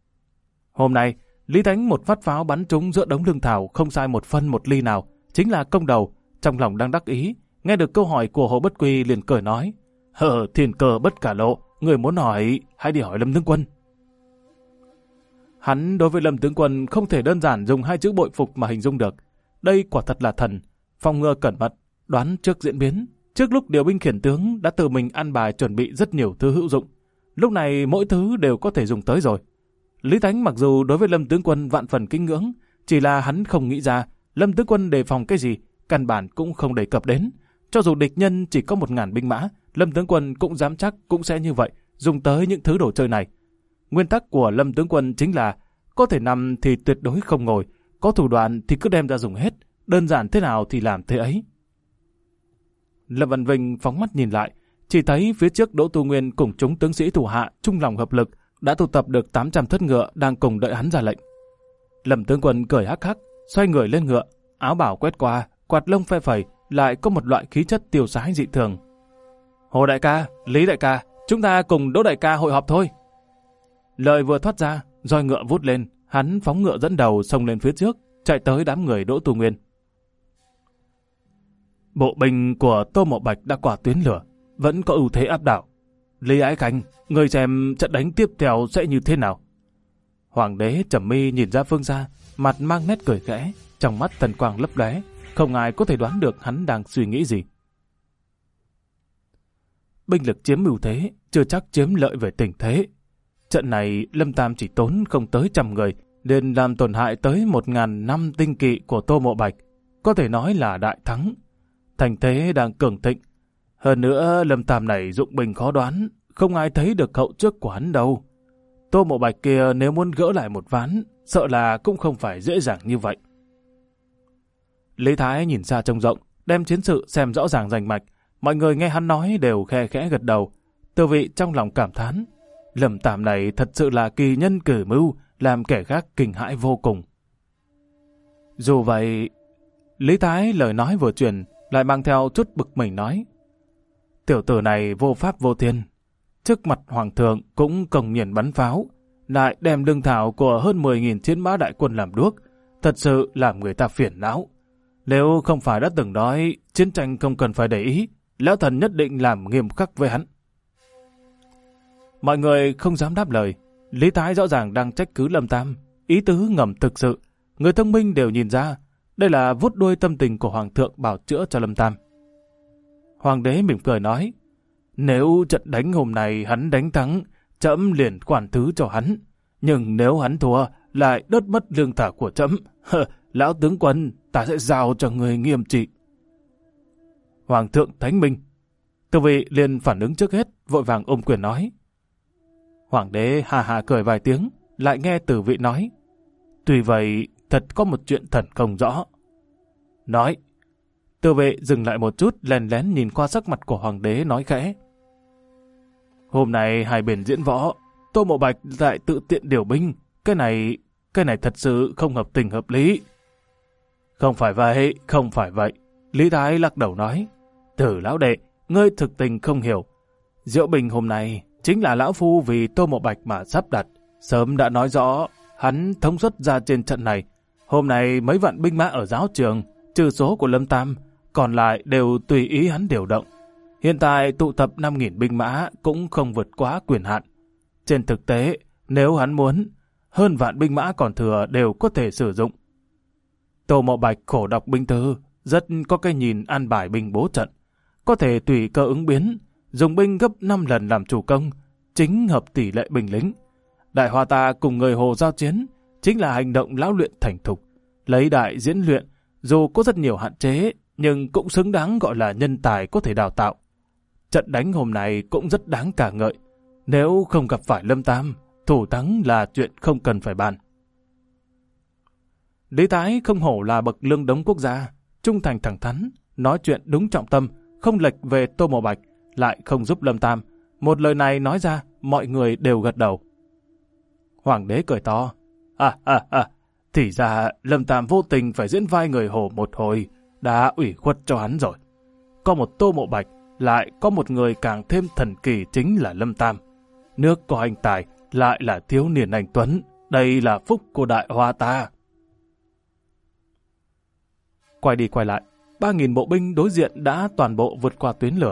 Hôm nay, Lý Thánh một phát pháo bắn trúng giữa đống lương thảo không sai một phân một ly nào, chính là công đầu, trong lòng đang đắc ý, nghe được câu hỏi của Hồ Bất Quy liền cười nói: Thiên cơ bất khả lộ, người muốn hỏi, hãy đi hỏi Lâm tướng quân. Hắn đối với Lâm tướng quân không thể đơn giản dùng 2 chữ bội phục mà hình dung được. Đây quả thật là thần, phòng ngừa cẩn mật, đoán trước diễn biến. Trước lúc điều binh khiển tướng đã tự mình an bài chuẩn bị rất nhiều thứ hữu dụng. Lúc này mỗi thứ đều có thể dùng tới rồi. Lý Tánh mặc dù đối với Lâm tướng quân vạn phần kính ngưỡng, chỉ là hắn không nghĩ ra Lâm tướng quân đề phòng cái gì, căn bản cũng không đề cập đến. Cho dù địch nhân chỉ có 1000 binh mã, Lâm tướng quân cũng dám chắc cũng sẽ như vậy, dùng tới những thứ đồ chơi này. Nguyên tắc của Lâm tướng quân chính là có thể nằm thì tuyệt đối không ngồi, có thủ đoạn thì cứ đem ra dùng hết, đơn giản thế nào thì làm thế ấy. Lâm Văn Vinh phóng mắt nhìn lại, chỉ thấy phía trước Đỗ Tu Nguyên cùng chúng tướng sĩ thủ hạ chung lòng hợp lực đã tụ tập được 800 thất ngựa đang cùng đợi hắn ra lệnh. Lâm tướng quân cười hắc hắc, xoay người lên ngựa, áo bảo quét qua, quạt lông phe phẩy, lại có một loại khí chất tiêu sái dị thường. Hồ đại ca, Lý đại ca, chúng ta cùng Đỗ đại ca hội họp thôi. Lời vừa thoát ra, roi ngựa vút lên, hắn phóng ngựa dẫn đầu xông lên phía trước, chạy tới đám người Đỗ Tu Nguyên. Bộ binh của Tô Mộ Bạch đã qua tuyến lửa, vẫn có ưu thế áp đảo. Lý Ái Khanh, người xem trận đánh tiếp theo sẽ như thế nào? Hoàng đế trầm mi nhìn ra phương xa, mặt mang nét cười khẽ, trong mắt thần quang lấp lóe, không ai có thể đoán được hắn đang suy nghĩ gì. Binh lực chiếm ưu thế, chưa chắc chiếm lợi về tình thế. Trận này Lâm Tam chỉ tốn không tới 100 người, nên làm tổn hại tới 1000 năm tinh kỵ của Tô Mộ Bạch, có thể nói là đại thắng. Thành thế đang cường thịnh. Hơn nữa Lâm Tam này dụng binh khó đoán, không ai thấy được hậu trước của hắn đâu. Tô Mộ Bạch kia nếu muốn gỡ lại một ván, sợ là cũng không phải dễ dàng như vậy. Lý Thái nhìn xa trông rộng, đem chiến sự xem rõ ràng rành mạch. Mọi người nghe hắn nói đều khe khẽ gật đầu. Tư vị trong lòng cảm thán, Lâm Tam này thật sự là kỳ nhân cử mưu, làm kẻ khác kinh hãi vô cùng. Dù vậy, Lý Thái lời nói vừa truyền, lại mang theo chút bực mình nói, tiểu tử này vô pháp vô thiên, trước mặt hoàng thượng cũng công nhiên bắn pháo, lại đem lương thảo của hơn 10.000 chiến mã đại quân làm đuốc, thật sự làm người ta phiền não. Nếu không phải đã từng nói chiến tranh không cần phải để ý, lão thần nhất định làm nghiêm khắc với hắn. Mọi người không dám đáp lời. Lý Thái rõ ràng đang trách cứ Lâm Tam, ý tứ ngầm thực sự. Người thông minh đều nhìn ra, đây là vuốt đuôi tâm tình của hoàng thượng bảo chữa cho Lâm Tam. Hoàng đế mỉm cười nói, nếu trận đánh hôm nay hắn đánh thắng, trẫm liền quản thứ cho hắn. Nhưng nếu hắn thua, lại đốt mất lương thảo của trẫm. Lão tướng quân, ta sẽ giao cho người nghiêm trị. Hoàng thượng thánh minh. Tư vị liền phản ứng trước hết, vội vàng ôm quyền nói. Hoàng đế hà hà cười vài tiếng, lại nghe Tử vị nói, tuy vậy thật có một chuyện thần không rõ. Nói. Tư vệ dừng lại một chút, lén lén nhìn qua sắc mặt của hoàng đế nói khẽ. Hôm nay hai bên diễn võ, Tô Mộ Bạch lại tự tiện điều binh, cái này thật sự không hợp tình hợp lý. Không phải vậy. Lý Thái lắc đầu nói, Tử lão đệ, ngươi thực tình không hiểu. Diệu bình hôm nay chính là lão phu vì Tô Mộ Bạch mà sắp đặt, sớm đã nói rõ, hắn thống suất ra trên trận này. Hôm nay mấy vạn binh mã ở giáo trường, trừ số của Lâm Tam, còn lại đều tùy ý hắn điều động. Hiện tại tụ tập 5.000 binh mã cũng không vượt quá quyền hạn. Trên thực tế, nếu hắn muốn, hơn vạn binh mã còn thừa đều có thể sử dụng. Tô Mộ Bạch khổ đọc binh thư, rất có cái nhìn an bài binh bố trận, có thể tùy cơ ứng biến, dùng binh gấp 5 lần làm chủ công, chính hợp tỷ lệ binh lính. Đại Hoa ta cùng người Hồ giao chiến, chính là hành động lão luyện thành thục, lấy đại diễn luyện, dù có rất nhiều hạn chế, nhưng cũng xứng đáng gọi là nhân tài có thể đào tạo. Trận đánh hôm nay cũng rất đáng ca ngợi. Nếu không gặp phải Lâm Tam, thủ thắng là chuyện không cần phải bàn. Lý Thái không hổ là bậc lương đống quốc gia, trung thành thẳng thắn, nói chuyện đúng trọng tâm, không lệch về Tô Mộ Bạch, lại không giúp Lâm Tam. Một lời này nói ra, mọi người đều gật đầu. Hoàng đế cười to. Thì ra Lâm Tam vô tình phải diễn vai người Hồ một hồi, đã ủy khuất cho hắn rồi. Có một Tô Mộ Bạch, lại có một người càng thêm thần kỳ chính là Lâm Tam. Nước có anh tài, lại là thiếu niên anh tuấn, đây là phúc của Đại Hoa ta. Quay đi quay lại, 3.000 bộ binh đối diện đã toàn bộ vượt qua tuyến lửa.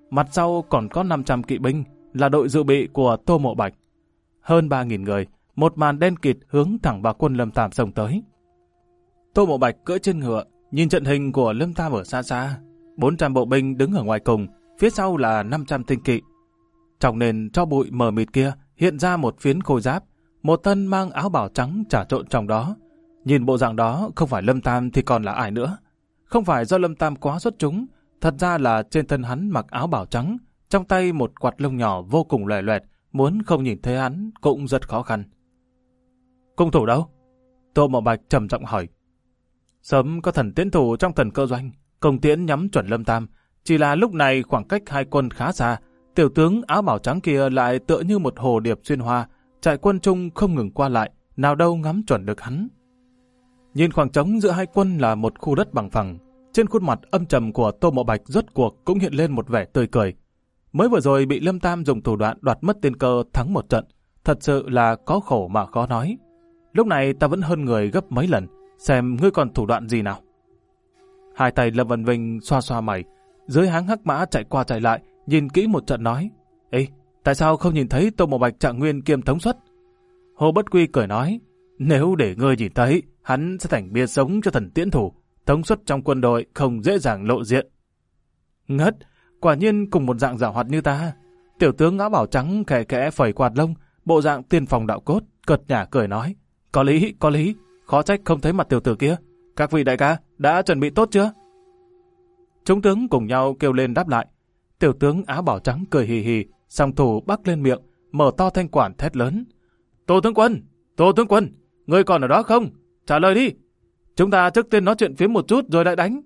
mặt sau còn có 500 kỵ binh là đội dự bị của Tô Mộ Bạch. Hơn 3.000 người, một màn đen kịt hướng thẳng vào quân Lâm Tam xông tới. Tô Mộ Bạch cưỡi trên ngựa, nhìn trận hình của Lâm Tam ở xa xa. 400 bộ binh đứng ở ngoài cùng, phía sau là 500 tinh kỵ. Trong nền tro bụi mờ mịt kia hiện ra một phiến khôi giáp, một thân mang áo bào trắng trà trộn trong đó. Nhìn bộ dạng đó không phải Lâm Tam thì còn là ai nữa. Không phải do Lâm Tam quá xuất chúng, thật ra là trên thân hắn mặc áo bào trắng, trong tay một quạt lông nhỏ vô cùng loè loẹt, muốn không nhìn thấy hắn cũng rất khó khăn. Cung thủ đâu? Tô Mộ Bạch trầm giọng hỏi. Sớm có thần tiễn thủ trong thần cơ doanh, công tiễn nhắm chuẩn Lâm Tam, chỉ là lúc này khoảng cách hai quân khá xa, tiểu tướng áo bào trắng kia lại tựa như một hồ điệp xuyên hoa, chạy quân chung không ngừng qua lại, nào đâu ngắm chuẩn được hắn. Nhìn khoảng trống giữa hai quân là một khu đất bằng phẳng, trên khuôn mặt âm trầm của Tô Mộ Bạch rốt cuộc cũng hiện lên một vẻ tươi cười. Mới vừa rồi bị Lâm Tam dùng thủ đoạn đoạt mất tiên cơ thắng một trận, thật sự là có khổ mà khó nói. Lúc này ta vẫn hơn người gấp mấy lần, xem ngươi còn thủ đoạn gì nào. Hai tay Lâm Vân Vinh xoa xoa mày, dưới háng hắc mã chạy qua chạy lại, nhìn kỹ một trận nói, ê, tại sao không nhìn thấy Tô Mộ Bạch trạng nguyên kiêm thống suất? Hồ Bất Quy cười nói, nếu để ngươi nhìn thấy, hắn sẽ thành bia sống cho thần tiễn thủ, thống suất trong quân đội không dễ dàng lộ diện. Ngất, quả nhiên cùng một dạng giảo hoạt như ta. Tiểu tướng áo bào trắng khẽ khẽ phẩy quạt lông, bộ dạng tiên phong đạo cốt, cợt nhả cười nói, có lý, khó trách không thấy mặt tiểu tử kia. Các vị đại ca đã chuẩn bị tốt chưa? Chúng tướng cùng nhau kêu lên đáp lại. Tiểu tướng áo bào trắng cười hì hì, song thủ bắc lên miệng, mở to thanh quản thét lớn. Tô tướng quân, ngươi còn ở đó không? Trả lời đi. Chúng ta trước tiên nói chuyện phiếm một chút rồi lại đánh.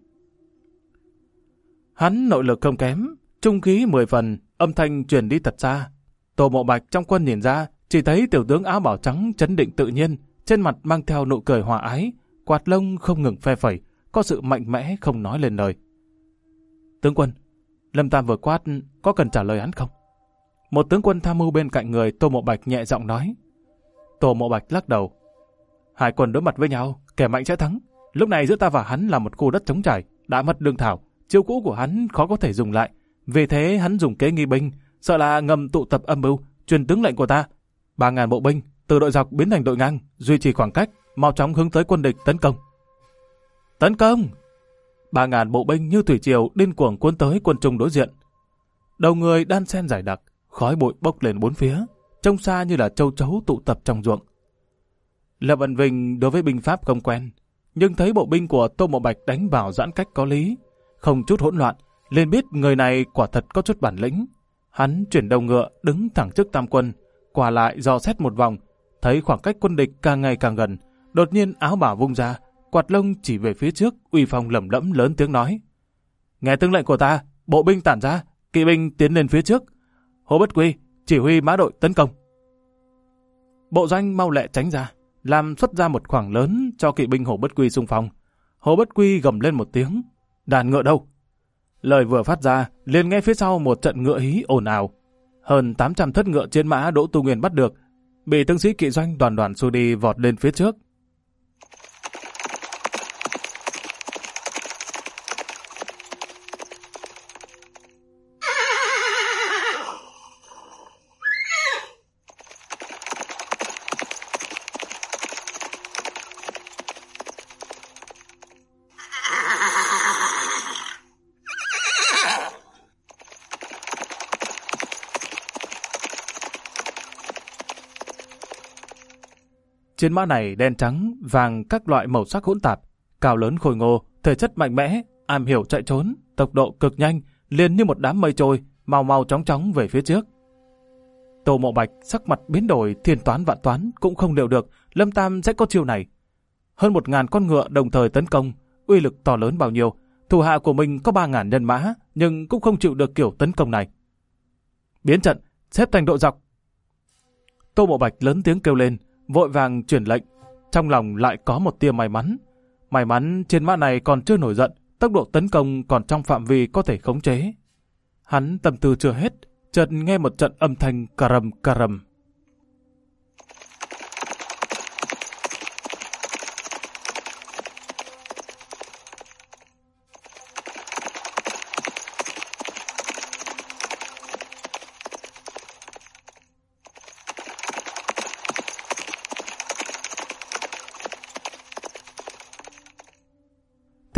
Hắn nội lực không kém, trung khí 10 phần, âm thanh truyền đi thật xa. Tô Mộ Bạch trong quân nhìn ra, chỉ thấy tiểu tướng áo bào trắng trấn định tự nhiên, trên mặt mang theo nụ cười hòa ái, quạt lông không ngừng phe phẩy, có sự mạnh mẽ không nói lên lời. Tướng quân, Lâm Tam vừa quát, có cần trả lời hắn không? Một tướng quân tham mưu bên cạnh người Tô Mộ Bạch nhẹ giọng nói. Tô Mộ Bạch lắc đầu. Hai quân đối mặt với nhau, kẻ mạnh sẽ thắng. Lúc này giữa ta và hắn là một khu đất trống trải, đã mất lương thảo, chiêu cũ của hắn khó có thể dùng lại. Vì thế hắn dùng kế nghi binh, sợ là ngầm tụ tập âm mưu, truyền tướng lệnh của ta. 3.000 bộ binh từ đội dọc biến thành đội ngang, duy trì khoảng cách, mau chóng hướng tới quân địch tấn công. Tấn công! 3.000 bộ binh như thủy triều điên cuồng cuốn tới quân trung đối diện. Đầu người đan xen dày đặc, khói bụi bốc lên bốn phía, trông xa như là châu chấu tụ tập trong ruộng. Lâm Vân Vinh đối với binh pháp không quen, nhưng thấy bộ binh của Tô Mộ Bạch đánh vào giãn cách có lý, không chút hỗn loạn, liền biết người này quả thật có chút bản lĩnh. Hắn chuyển đầu ngựa đứng thẳng trước tam quân, qua lại dò xét một vòng, thấy khoảng cách quân địch càng ngày càng gần, đột nhiên áo bào vung ra, quạt lông chỉ về phía trước, uy phong lẩm lẫm lớn tiếng nói: nghe tướng lệnh của ta, bộ binh tản ra, kỵ binh tiến lên phía trước. Hồ Bất Quy chỉ huy mã đội tấn công. Bộ doanh mau lẹ tránh ra, làm xuất ra một khoảng lớn cho kỵ binh Hồ Bất Quy xung phong. Hồ Bất Quy gầm lên một tiếng: đàn ngựa đâu? Lời vừa phát ra, liền nghe phía sau một trận ngựa hí ồn ào. Hơn 800 thất ngựa trên mã Đỗ Tu Nguyên bắt được, bị tướng sĩ kỵ doanh đoàn đoàn xua đi vọt lên phía trước. Chiến mã này đen trắng, vàng các loại màu sắc hỗn tạp, cao lớn khôi ngô, thể chất mạnh mẽ, am hiểu chạy trốn, tốc độ cực nhanh, liền như một đám mây trôi, mau mau chóng chóng về phía trước. Tô Mộ Bạch sắc mặt biến đổi, thiên toán vạn toán cũng không liệu được Lâm Tam sẽ có chiêu này. Hơn 1.000 con ngựa đồng thời tấn công, uy lực to lớn bao nhiêu. Thủ hạ của mình có 3.000 nhân mã, nhưng cũng không chịu được kiểu tấn công này. Biến trận, xếp thành đội dọc. Tô Mộ Bạch lớn tiếng kêu lên, vội vàng truyền lệnh, trong lòng lại có một tia may mắn. May mắn trên mã này còn chưa nổi giận, tốc độ tấn công còn trong phạm vi có thể khống chế. Hắn tâm tư chưa hết, chợt nghe một trận âm thanh cà rầm.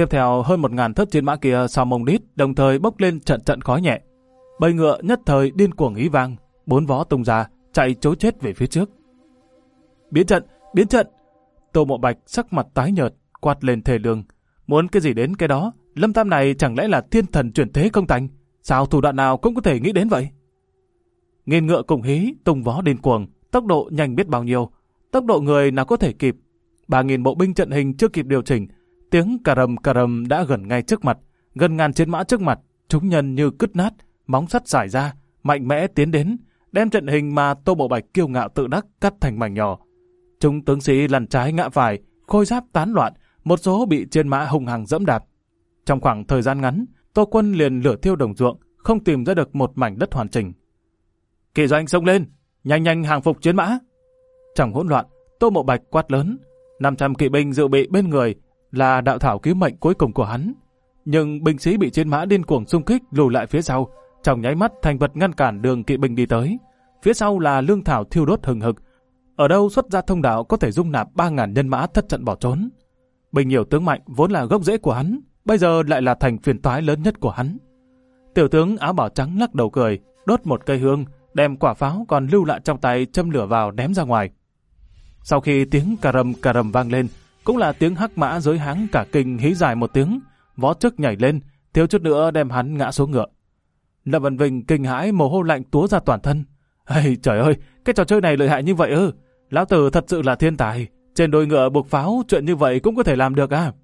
Tiếp theo hơn 1.000 thớt chiến mã kia sau mông đít đồng thời bốc lên trận trận khói nhẹ. Bầy ngựa nhất thời điên cuồng hí vang, 4 vó tung ra, chạy trối chết về phía trước. Biến trận, biến trận! Tô Mộ Bạch sắc mặt tái nhợt, quát lên thề lương. Muốn cái gì đến cái đó, Lâm Tam này chẳng lẽ là thiên thần chuyển thế không thành? Sao thủ đoạn nào cũng có thể nghĩ đến vậy? Nghìn ngựa cùng hí, tung vó điên cuồng, tốc độ nhanh biết bao nhiêu. Tốc độ người nào có thể kịp. 3.000 bộ binh trận hình chưa kịp điều chỉnh, tiếng cà rầm đã gần ngay trước mặt, gần ngàn chiến mã trước mặt, chúng nhân như cứt nát, móng sắt xải ra, mạnh mẽ tiến đến, đem trận hình mà Tô Mộ Bạch kiêu ngạo tự đắc cắt thành mảnh nhỏ. Chúng tướng sĩ lăn trái ngã phải, khôi giáp tán loạn, một số bị trên mã hung hăng dẫm đạp. Trong khoảng thời gian ngắn, Tô quân liền lửa thiêu đồng ruộng, không tìm ra được một mảnh đất hoàn chỉnh. Kỵ doanh xông lên, nhanh nhanh hàng phục chiến mã. Trong hỗn loạn, Tô Mộ Bạch quát lớn, 500 kỵ binh dự bị bên người là đạo thảo cứu mệnh cuối cùng của hắn. Nhưng binh sĩ bị chiến mã điên cuồng xung kích lùi lại phía sau, trong nháy mắt thành vật ngăn cản đường kỵ binh đi tới. Phía sau là lương thảo thiêu đốt hừng hực. Ở đâu xuất ra thông đạo có thể dung nạp 3.000 nhân mã thất trận bỏ trốn. Binh nhiều tướng mạnh vốn là gốc rễ của hắn, bây giờ lại là thành phiền toái lớn nhất của hắn. Tiểu tướng áo bào trắng lắc đầu cười, đốt một cây hương, đem quả pháo còn lưu lại trong tay châm lửa vào ném ra ngoài. Sau khi tiếng cà rầm vang lên, cũng là tiếng hắc mã dưới háng cả kinh hí dài một tiếng, vó trước nhảy lên, thiếu chút nữa đem hắn ngã xuống ngựa. Lâm Văn Vinh kinh hãi mồ hôi lạnh túa ra toàn thân. Ây trời ơi, cái trò chơi này lợi hại như vậy ư? Lão tử thật sự là thiên tài, trên đôi ngựa buộc pháo chuyện như vậy cũng có thể làm được à?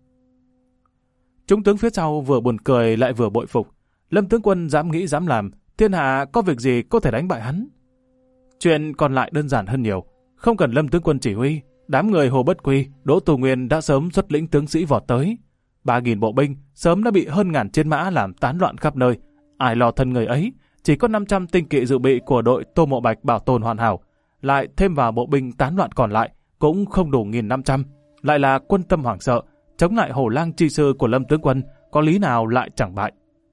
Chúng tướng phía sau vừa buồn cười lại vừa bội phục. Lâm tướng quân dám nghĩ dám làm, thiên hạ có việc gì có thể đánh bại hắn? Chuyện còn lại đơn giản hơn nhiều, không cần Lâm tướng quân chỉ huy, đám người Hồ Bất Quy, Đỗ Tù Nguyên đã sớm xuất lĩnh tướng sĩ vọt tới. 3.000 bộ binh sớm đã bị hơn ngàn chiến mã làm tán loạn khắp nơi. Ai lo thân người ấy, chỉ có 500 tinh kỵ dự bị của đội Tô Mộ Bạch bảo tồn hoàn hảo, lại thêm vào bộ binh tán loạn còn lại cũng không đủ 1.500, lại là quân tâm hoảng sợ, chống lại hổ lang chi sư của Lâm tướng quân, có lý nào lại chẳng bại.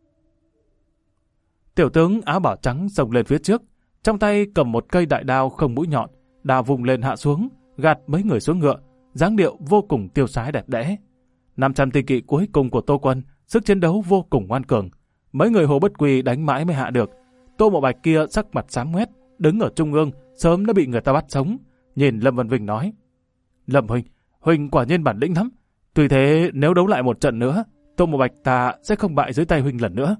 Tiểu tướng áo bảo trắng xông lên phía trước, trong tay cầm một cây đại đao không mũi nhọn, đao vùng lên hạ xuống, gạt mấy người xuống ngựa, dáng điệu vô cùng tiêu sái đẹp đẽ. 500 tinh kỵ cuối cùng của Tô quân, sức chiến đấu vô cùng ngoan cường. Mấy người Hồ Bất Quy đánh mãi mới hạ được. Tô Mộ Bạch kia sắc mặt xám ngoét, đứng ở trung ương, sớm đã bị người ta bắt sống. Nhìn Lâm Văn Vinh nói, Lâm Huynh quả nhiên bản lĩnh lắm. Tuy thế nếu đấu lại một trận nữa, Tô Mộ Bạch ta sẽ không bại dưới tay Huynh lần nữa.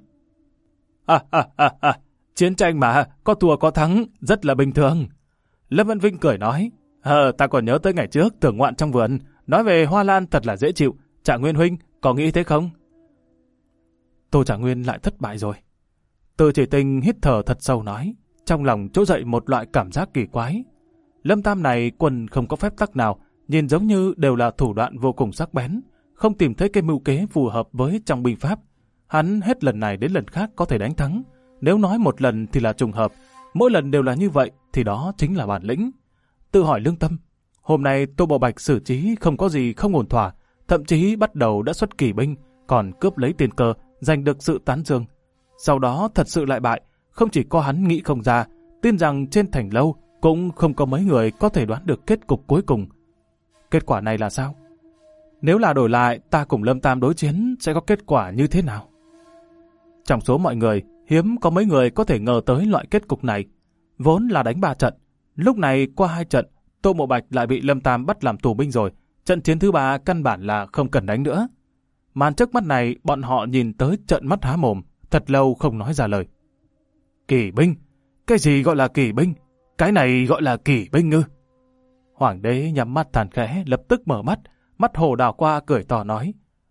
Chiến tranh mà, có thua có thắng, rất là bình thường. Lâm Văn Vinh cười nói, ta còn nhớ tới ngày trước thưởng ngoạn trong vườn, nói về hoa lan thật là dễ chịu. Trạng Nguyên Huynh có nghĩ thế không? Tô Trạng Nguyên lại thất bại rồi. Từ Chỉ Tinh hít thở thật sâu nói, trong lòng trỗi dậy một loại cảm giác kỳ quái. Lâm Tam này quân không có phép tắc nào, nhìn giống như đều là thủ đoạn vô cùng sắc bén, không tìm thấy cái mưu kế phù hợp với trong binh pháp. Hắn hết lần này đến lần khác có thể đánh thắng. Nếu nói một lần thì là trùng hợp, mỗi lần đều là như vậy thì đó chính là bản lĩnh. Tự hỏi lương tâm, hôm nay Tô Mộ Bạch xử trí không có gì không ổn thỏa, thậm chí bắt đầu đã xuất kỳ binh, còn cướp lấy tiền cơ, giành được sự tán dương. Sau đó thật sự lại bại, không chỉ có hắn nghĩ không ra, tin rằng trên thành lâu cũng không có mấy người có thể đoán được kết cục cuối cùng. Kết quả này là sao? Nếu là đổi lại, ta cùng Lâm Tam đối chiến sẽ có kết quả như thế nào? Trong số mọi người, hiếm có mấy người có thể ngờ tới loại kết cục này. Vốn là đánh 3 trận, lúc này qua 2 trận, Tô Mộ Bạch lại bị Lâm Tam bắt làm tù binh rồi. Trận chiến thứ 3 căn bản là không cần đánh nữa. Màn trước mắt này bọn họ nhìn tới trợn mắt há mồm, thật lâu không nói ra lời. Kỳ binh? Cái gì gọi là kỳ binh? Cái này gọi là kỳ binh ư? Hoàng đế nhắm mắt thản khẽ, lập tức mở mắt, mắt hồ đào qua cười to nói.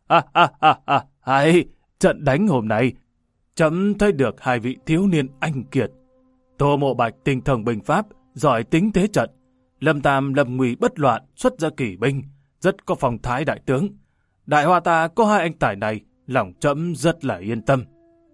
Hay, trận đánh hôm nay, chấm thấy được 2 vị thiếu niên anh kiệt. Tô Mộ Bạch tinh thông binh pháp, giỏi tính thế trận. Lâm Tam lâm nguy bất loạn, xuất ra kỳ binh, rất có phong thái đại tướng. Đại Hoa ta có 2 anh tài này, lòng chấm rất là yên tâm.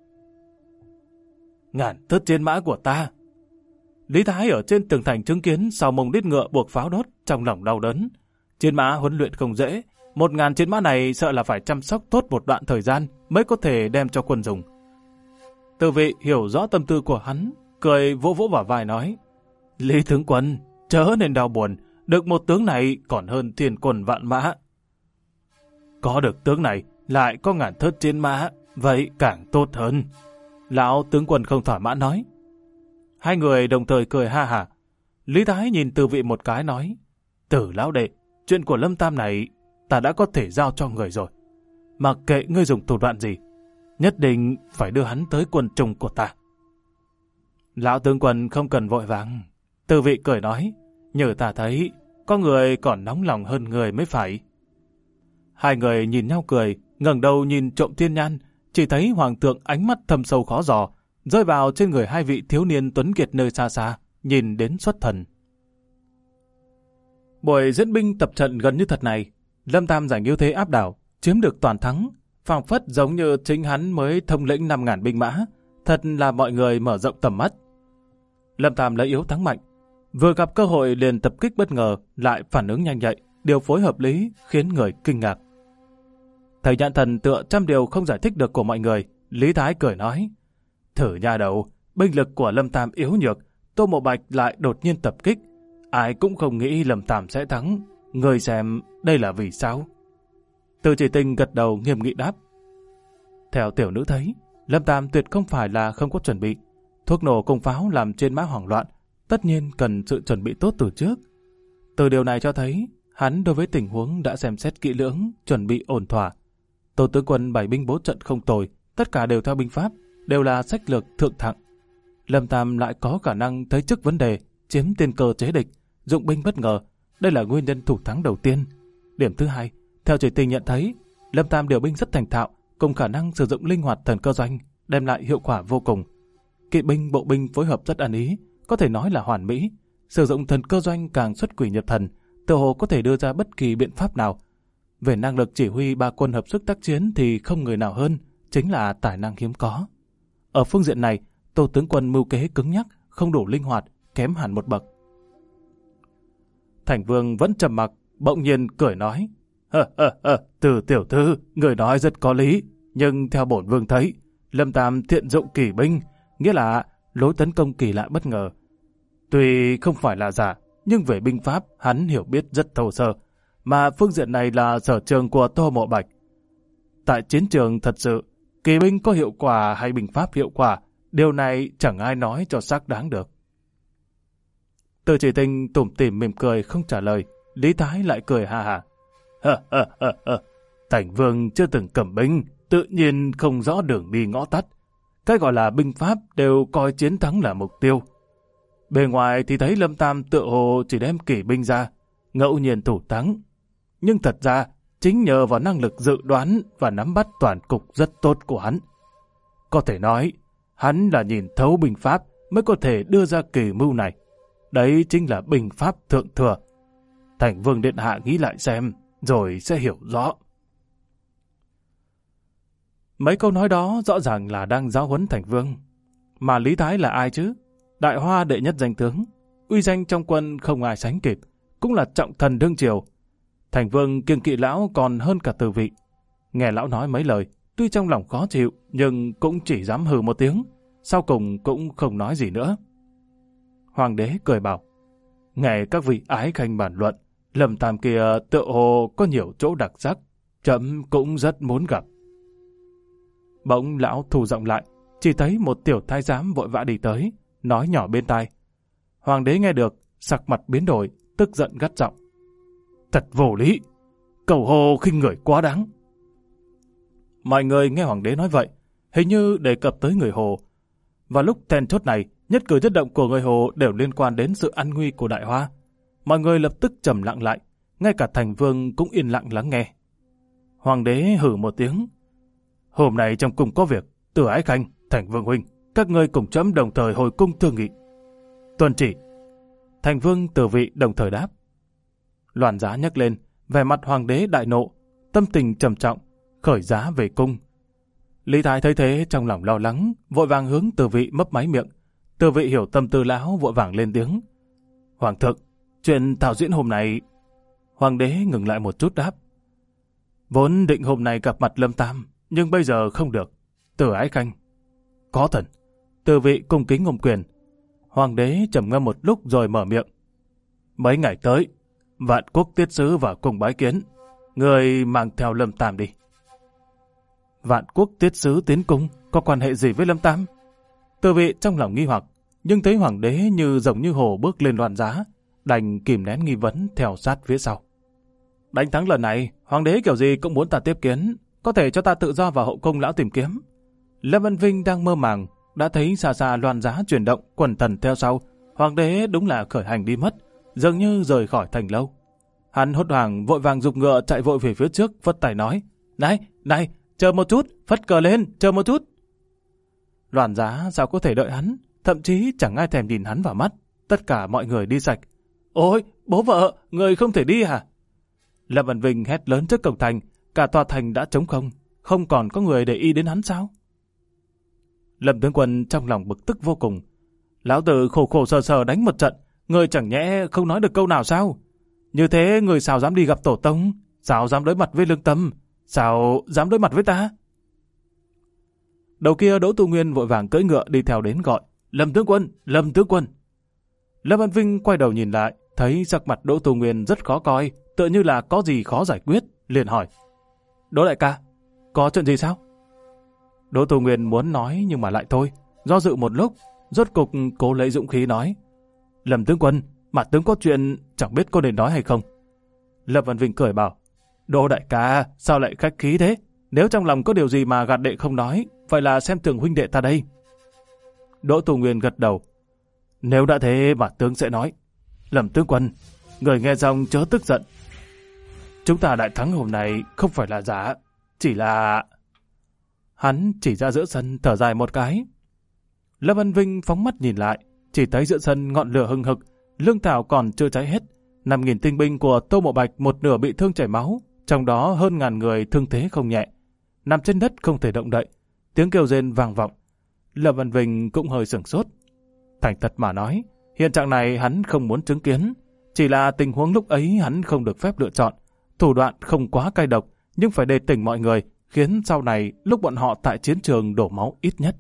Ngàn thớt trên mã của ta. Lý Thái ở trên tường thành chứng kiến sau mông đít ngựa buộc pháo đốt, trong lòng đau đớn. Chiến mã huấn luyện không dễ, 1.000 chiến mã này sợ là phải chăm sóc tốt một đoạn thời gian mới có thể đem cho quân dùng. Từ vị hiểu rõ tâm tư của hắn, cười vỗ vỗ vào vai nói, Lý tướng quân, chớ nên đau buồn, được một tướng này còn hơn thiên quân vạn mã. Có được tướng này, lại có ngàn thớt chiến mã, vậy càng tốt hơn. Lão tướng quân không thỏa mãn nói. Hai người đồng thời cười ha hả. Lý Thái nhìn Từ Vị một cái nói, Tử lão đệ, chuyện của Lâm Tam này ta đã có thể giao cho người rồi. Mặc kệ ngươi dùng thủ đoạn gì, nhất định phải đưa hắn tới quân trùng của ta. Lão tướng quân không cần vội vàng. Từ Vị cười nói, nhờ ta thấy, có người còn nóng lòng hơn người mới phải. Hai người nhìn nhau cười, ngẩng đầu nhìn trộm thiên nhan, chỉ thấy hoàng thượng ánh mắt thâm sâu khó dò, rơi vào trên người hai vị thiếu niên tuấn kiệt nơi xa xa, nhìn đến xuất thần. Buổi diễn binh tập trận gần như thật này, Lâm Tam giành ưu thế áp đảo, chiếm được toàn thắng, phảng phất giống như chính hắn mới thông lĩnh 5.000 binh mã, thật là mọi người mở rộng tầm mắt. Lâm Tam lấy yếu thắng mạnh, vừa gặp cơ hội liền tập kích bất ngờ, lại phản ứng nhanh nhạy, điều phối hợp lý khiến người kinh ngạc. Thầy Nhạn Thần tựa trăm điều không giải thích được của mọi người, Lý Thái cười nói, thử nha đầu, binh lực của Lâm Tam yếu nhược, Tô Mộ Bạch lại đột nhiên tập kích, ai cũng không nghĩ Lâm Tam sẽ thắng, người xem đây là vì sao? Từ Chỉ Tinh gật đầu nghiêm nghị đáp, theo tiểu nữ thấy, Lâm Tam tuyệt không phải là không có chuẩn bị, thuốc nổ cùng pháo làm trên mã hoảng loạn, tất nhiên cần sự chuẩn bị tốt từ trước. Từ điều này cho thấy, hắn đối với tình huống đã xem xét kỹ lưỡng, chuẩn bị ổn thỏa. Tô tướng quân bày binh bố trận không tồi, tất cả đều theo binh pháp, đều là sách lược thượng thặng. Lâm Tam lại có khả năng thấy trước vấn đề, chiếm tiên cơ chế địch, dụng binh bất ngờ, đây là nguyên nhân thủ thắng đầu tiên. Điểm thứ hai, theo Chỉ Tinh nhận thấy, Lâm Tam điều binh rất thành thạo, cùng khả năng sử dụng linh hoạt thần cơ doanh, đem lại hiệu quả vô cùng. Kỵ binh, bộ binh phối hợp rất ăn ý, có thể nói là hoàn mỹ. Sử dụng thần cơ doanh càng xuất quỷ nhập thần, tựa hồ có thể đưa ra bất kỳ biện pháp nào. Về năng lực chỉ huy ba quân hợp sức tác chiến thì không người nào hơn, chính là tài năng hiếm có. Ở phương diện này, Tô tướng quân mưu kế cứng nhắc, không đủ linh hoạt, kém hẳn một bậc. Thành Vương vẫn trầm mặc, bỗng nhiên cười nói, Từ tiểu thư, người nói rất có lý, nhưng theo bổn vương thấy, Lâm Tam thiện dụng kỳ binh, nghĩa là lối tấn công kỳ lạ bất ngờ. Tuy không phải là giả, nhưng về binh pháp hắn hiểu biết rất thô sơ, mà phương diện này là sở trường của Tô Mộ Bạch. Tại chiến trường thật sự, kỳ binh có hiệu quả hay binh pháp hiệu quả, điều này chẳng ai nói cho xác đáng được. Từ Chỉ Tinh tủm tỉm mỉm cười không trả lời, Lý Thái lại cười ha ha. Thành Vương chưa từng cầm binh, tự nhiên không rõ đường đi ngõ tắt. Cái gọi là binh pháp đều coi chiến thắng là mục tiêu. Bề ngoài thì thấy Lâm Tam tựa hồ chỉ đem kỵ binh ra, ngẫu nhiên thủ thắng. Nhưng thật ra, chính nhờ vào năng lực dự đoán và nắm bắt toàn cục rất tốt của hắn. Có thể nói, hắn là nhìn thấu binh pháp mới có thể đưa ra kỳ mưu này. Đấy chính là binh pháp thượng thừa. Thành Vương điện hạ nghĩ lại xem, rồi sẽ hiểu rõ. Mấy câu nói đó rõ ràng là đang giáo huấn Thành Vương. Mà Lý Thái là ai chứ? Đại Hoa đệ nhất danh tướng, uy danh trong quân không ai sánh kịp, cũng là trọng thần đương triều. Thành Vương kiêng kỵ lão còn hơn cả Từ Vị. Nghe lão nói mấy lời, tuy trong lòng khó chịu, nhưng cũng chỉ dám hừ một tiếng, sau cùng cũng không nói gì nữa. Hoàng đế cười bảo, nghe các vị ái khanh bàn luận, Lâm Tam kia tựa hồ có nhiều chỗ đặc sắc, trẫm cũng rất muốn gặp. Bỗng lão thu giọng lại, chỉ thấy một tiểu thái giám vội vã đi tới, nói nhỏ bên tai. Hoàng đế nghe được, sắc mặt biến đổi, tức giận gắt giọng. Thật vô lý, cầu hồ khinh người quá đáng. Mọi người nghe hoàng đế nói vậy, hình như đề cập tới người Hồ. Và lúc then chốt này, nhất cử nhất động của người Hồ đều liên quan đến sự an nguy của Đại Hoa. Mọi người lập tức trầm lặng lại, ngay cả Thành Vương cũng yên lặng lắng nghe. Hoàng đế hử một tiếng. Hôm nay trong cung có việc, Từ Ái Khanh, Thành Vương huynh, các ngươi cùng trẫm đồng thời hồi cung thương nghị. Tuân chỉ. Thành Vương, Từ Vị đồng thời đáp. Loan giá nhấc lên, vẻ mặt hoàng đế đại nộ, tâm tình trầm trọng, khởi giá về cung. Lý Thái thấy thế trong lòng lo lắng, vội vàng hướng Từ Vị mấp máy miệng. Từ Vị hiểu tâm tư lão, vội vàng lên tiếng. Hoàng thượng, chuyện thảo diễn hôm nay... Hoàng đế ngừng lại một chút đáp. Vốn định hôm nay gặp mặt Lâm Tam, nhưng bây giờ không được. Từ Ái Khanh. Có thần. Từ Vị cung kính ôm quyền. Hoàng đế trầm ngâm một lúc rồi mở miệng. Mấy ngày tới, Vạn Quốc tiết sứ và cùng bái kiến. Người mang theo Lâm Tam đi. Vạn Quốc tiết sứ tiến cung có quan hệ gì với Lâm Tam? Từ vị trong lòng nghi hoặc, nhưng thấy hoàng đế như rồng như hổ bước lên loạn giá, đành kìm nén nghi vấn theo sát phía sau. Đánh thắng lần này, hoàng đế kiểu gì cũng muốn ta tiếp kiến, có thể cho ta tự do vào hậu cung lão tìm kiếm. Lâm Văn Vinh đang mơ màng, đã thấy xa xa loạn giá chuyển động, quần thần theo sau. Hoàng đế đúng là khởi hành đi mất, dường như rời khỏi thành lâu. Hắn hốt hoảng vội vàng giục ngựa chạy vội về phía trước, phất tay nói: Này, chờ một chút, phất cờ lên, chờ một chút. Loạn giá sao có thể đợi hắn, thậm chí chẳng ai thèm nhìn hắn vào mắt. Tất cả mọi người đi sạch. Ôi, bố vợ, người không thể đi à? Lâm Văn Vinh hét lớn trước cổng thành, cả tòa thành đã trống không, không còn có người để ý đến hắn sao? Lâm tướng quân trong lòng bực tức vô cùng. Lão tử khổ sở đánh một trận, người chẳng nhẽ không nói được câu nào sao? Như thế người sao dám đi gặp tổ tông? Sao dám đối mặt với Lương Tâm? Sao dám đối mặt với ta? Đầu kia Đỗ Tu Nguyên vội vàng cưỡi ngựa đi theo đến gọi: Lâm tướng quân, Lâm tướng quân. Lâm Văn Vinh quay đầu nhìn lại, thấy sắc mặt Đỗ Tu Nguyên rất khó coi, tựa như là có gì khó giải quyết, liền hỏi: Đỗ đại ca, có chuyện gì sao? Đỗ Tu Nguyên muốn nói nhưng mà lại thôi, do dự một lúc, rốt cục cố lấy dũng khí nói: Lâm tướng quân, mặt tướng có chuyện chẳng biết có nên nói hay không. Lâm Văn Vinh cười bảo: Đỗ đại ca, sao lại khách khí thế? Nếu trong lòng có điều gì mà gạt đệ không nói, vậy là xem thường huynh đệ ta đây. Đỗ Tu Nguyên gật đầu: Nếu đã thế mặt tướng sẽ nói. Lâm tướng quân, người nghe xong chớ tức giận. Chúng ta đại thắng hôm nay không phải là giả, chỉ là... Hắn chỉ ra giữa sân thở dài một cái. Lâm Văn Vinh phóng mắt nhìn lại, chỉ thấy giữa sân ngọn lửa hừng hực, lương thảo còn chưa cháy hết. 5.000 tinh binh của Tô Mộ Bạch một nửa bị thương chảy máu, trong đó hơn 1.000 người thương thế không nhẹ, nằm trên đất không thể động đậy. Tiếng kêu rên vang vọng. Lâm Văn Vinh cũng hơi sửng sốt. Thành thật mà nói, hiện trạng này hắn không muốn chứng kiến, chỉ là tình huống lúc ấy hắn không được phép lựa chọn. Thủ đoạn không quá cay độc, nhưng phải đề tỉnh mọi người, khiến sau này lúc bọn họ tại chiến trường đổ máu ít nhất.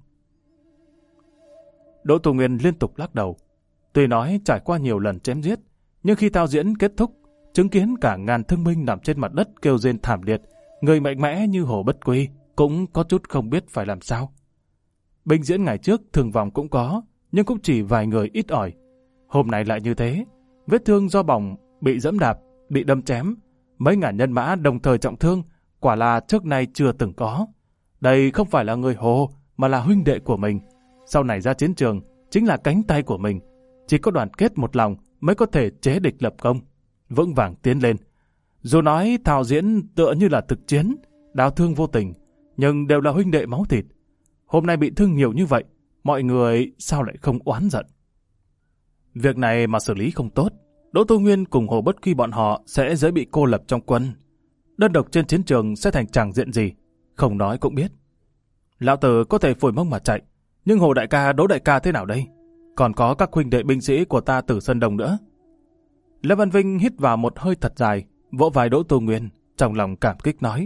Đỗ Tu Nguyên liên tục lắc đầu. Tuy nói trải qua nhiều lần chém giết, nhưng khi thao diễn kết thúc, chứng kiến cả ngàn thương binh nằm trên mặt đất kêu rên thảm liệt, người mạnh mẽ như Hồ Bất Quy cũng có chút không biết phải làm sao. Binh diễn ngày trước thương vong cũng có, nhưng cũng chỉ vài người ít ỏi. Hôm nay lại như thế, vết thương do bỏng, bị dẫm đạp, bị đâm chém, mấy ngàn nhân mã đồng thời trọng thương, quả là trước nay chưa từng có. Đây không phải là người Hồ, mà là huynh đệ của mình. Sau này ra chiến trường, chính là cánh tay của mình. Chỉ có đoàn kết một lòng mới có thể chế địch lập công, vững vàng tiến lên. Dù nói thao diễn tựa như là thực chiến, đau thương vô tình, nhưng đều là huynh đệ máu thịt. Hôm nay bị thương nhiều như vậy, mọi người sao lại không oán giận? Việc này mà xử lý không tốt, Đỗ Tu Nguyên cùng Hồ Bất Quy bọn họ sẽ dễ bị cô lập trong quân. Đơn độc trên chiến trường sẽ thành tràng diện gì, không nói cũng biết. Lão tử có thể phủi mông mà chạy, nhưng Hồ đại ca, Đỗ đại ca thế nào đây? Còn có các huynh đệ binh sĩ của ta từ Sơn Đồng nữa. Lâm Văn Vinh hít vào một hơi thật dài, vỗ vai Đỗ Tu Nguyên, trong lòng cảm kích nói: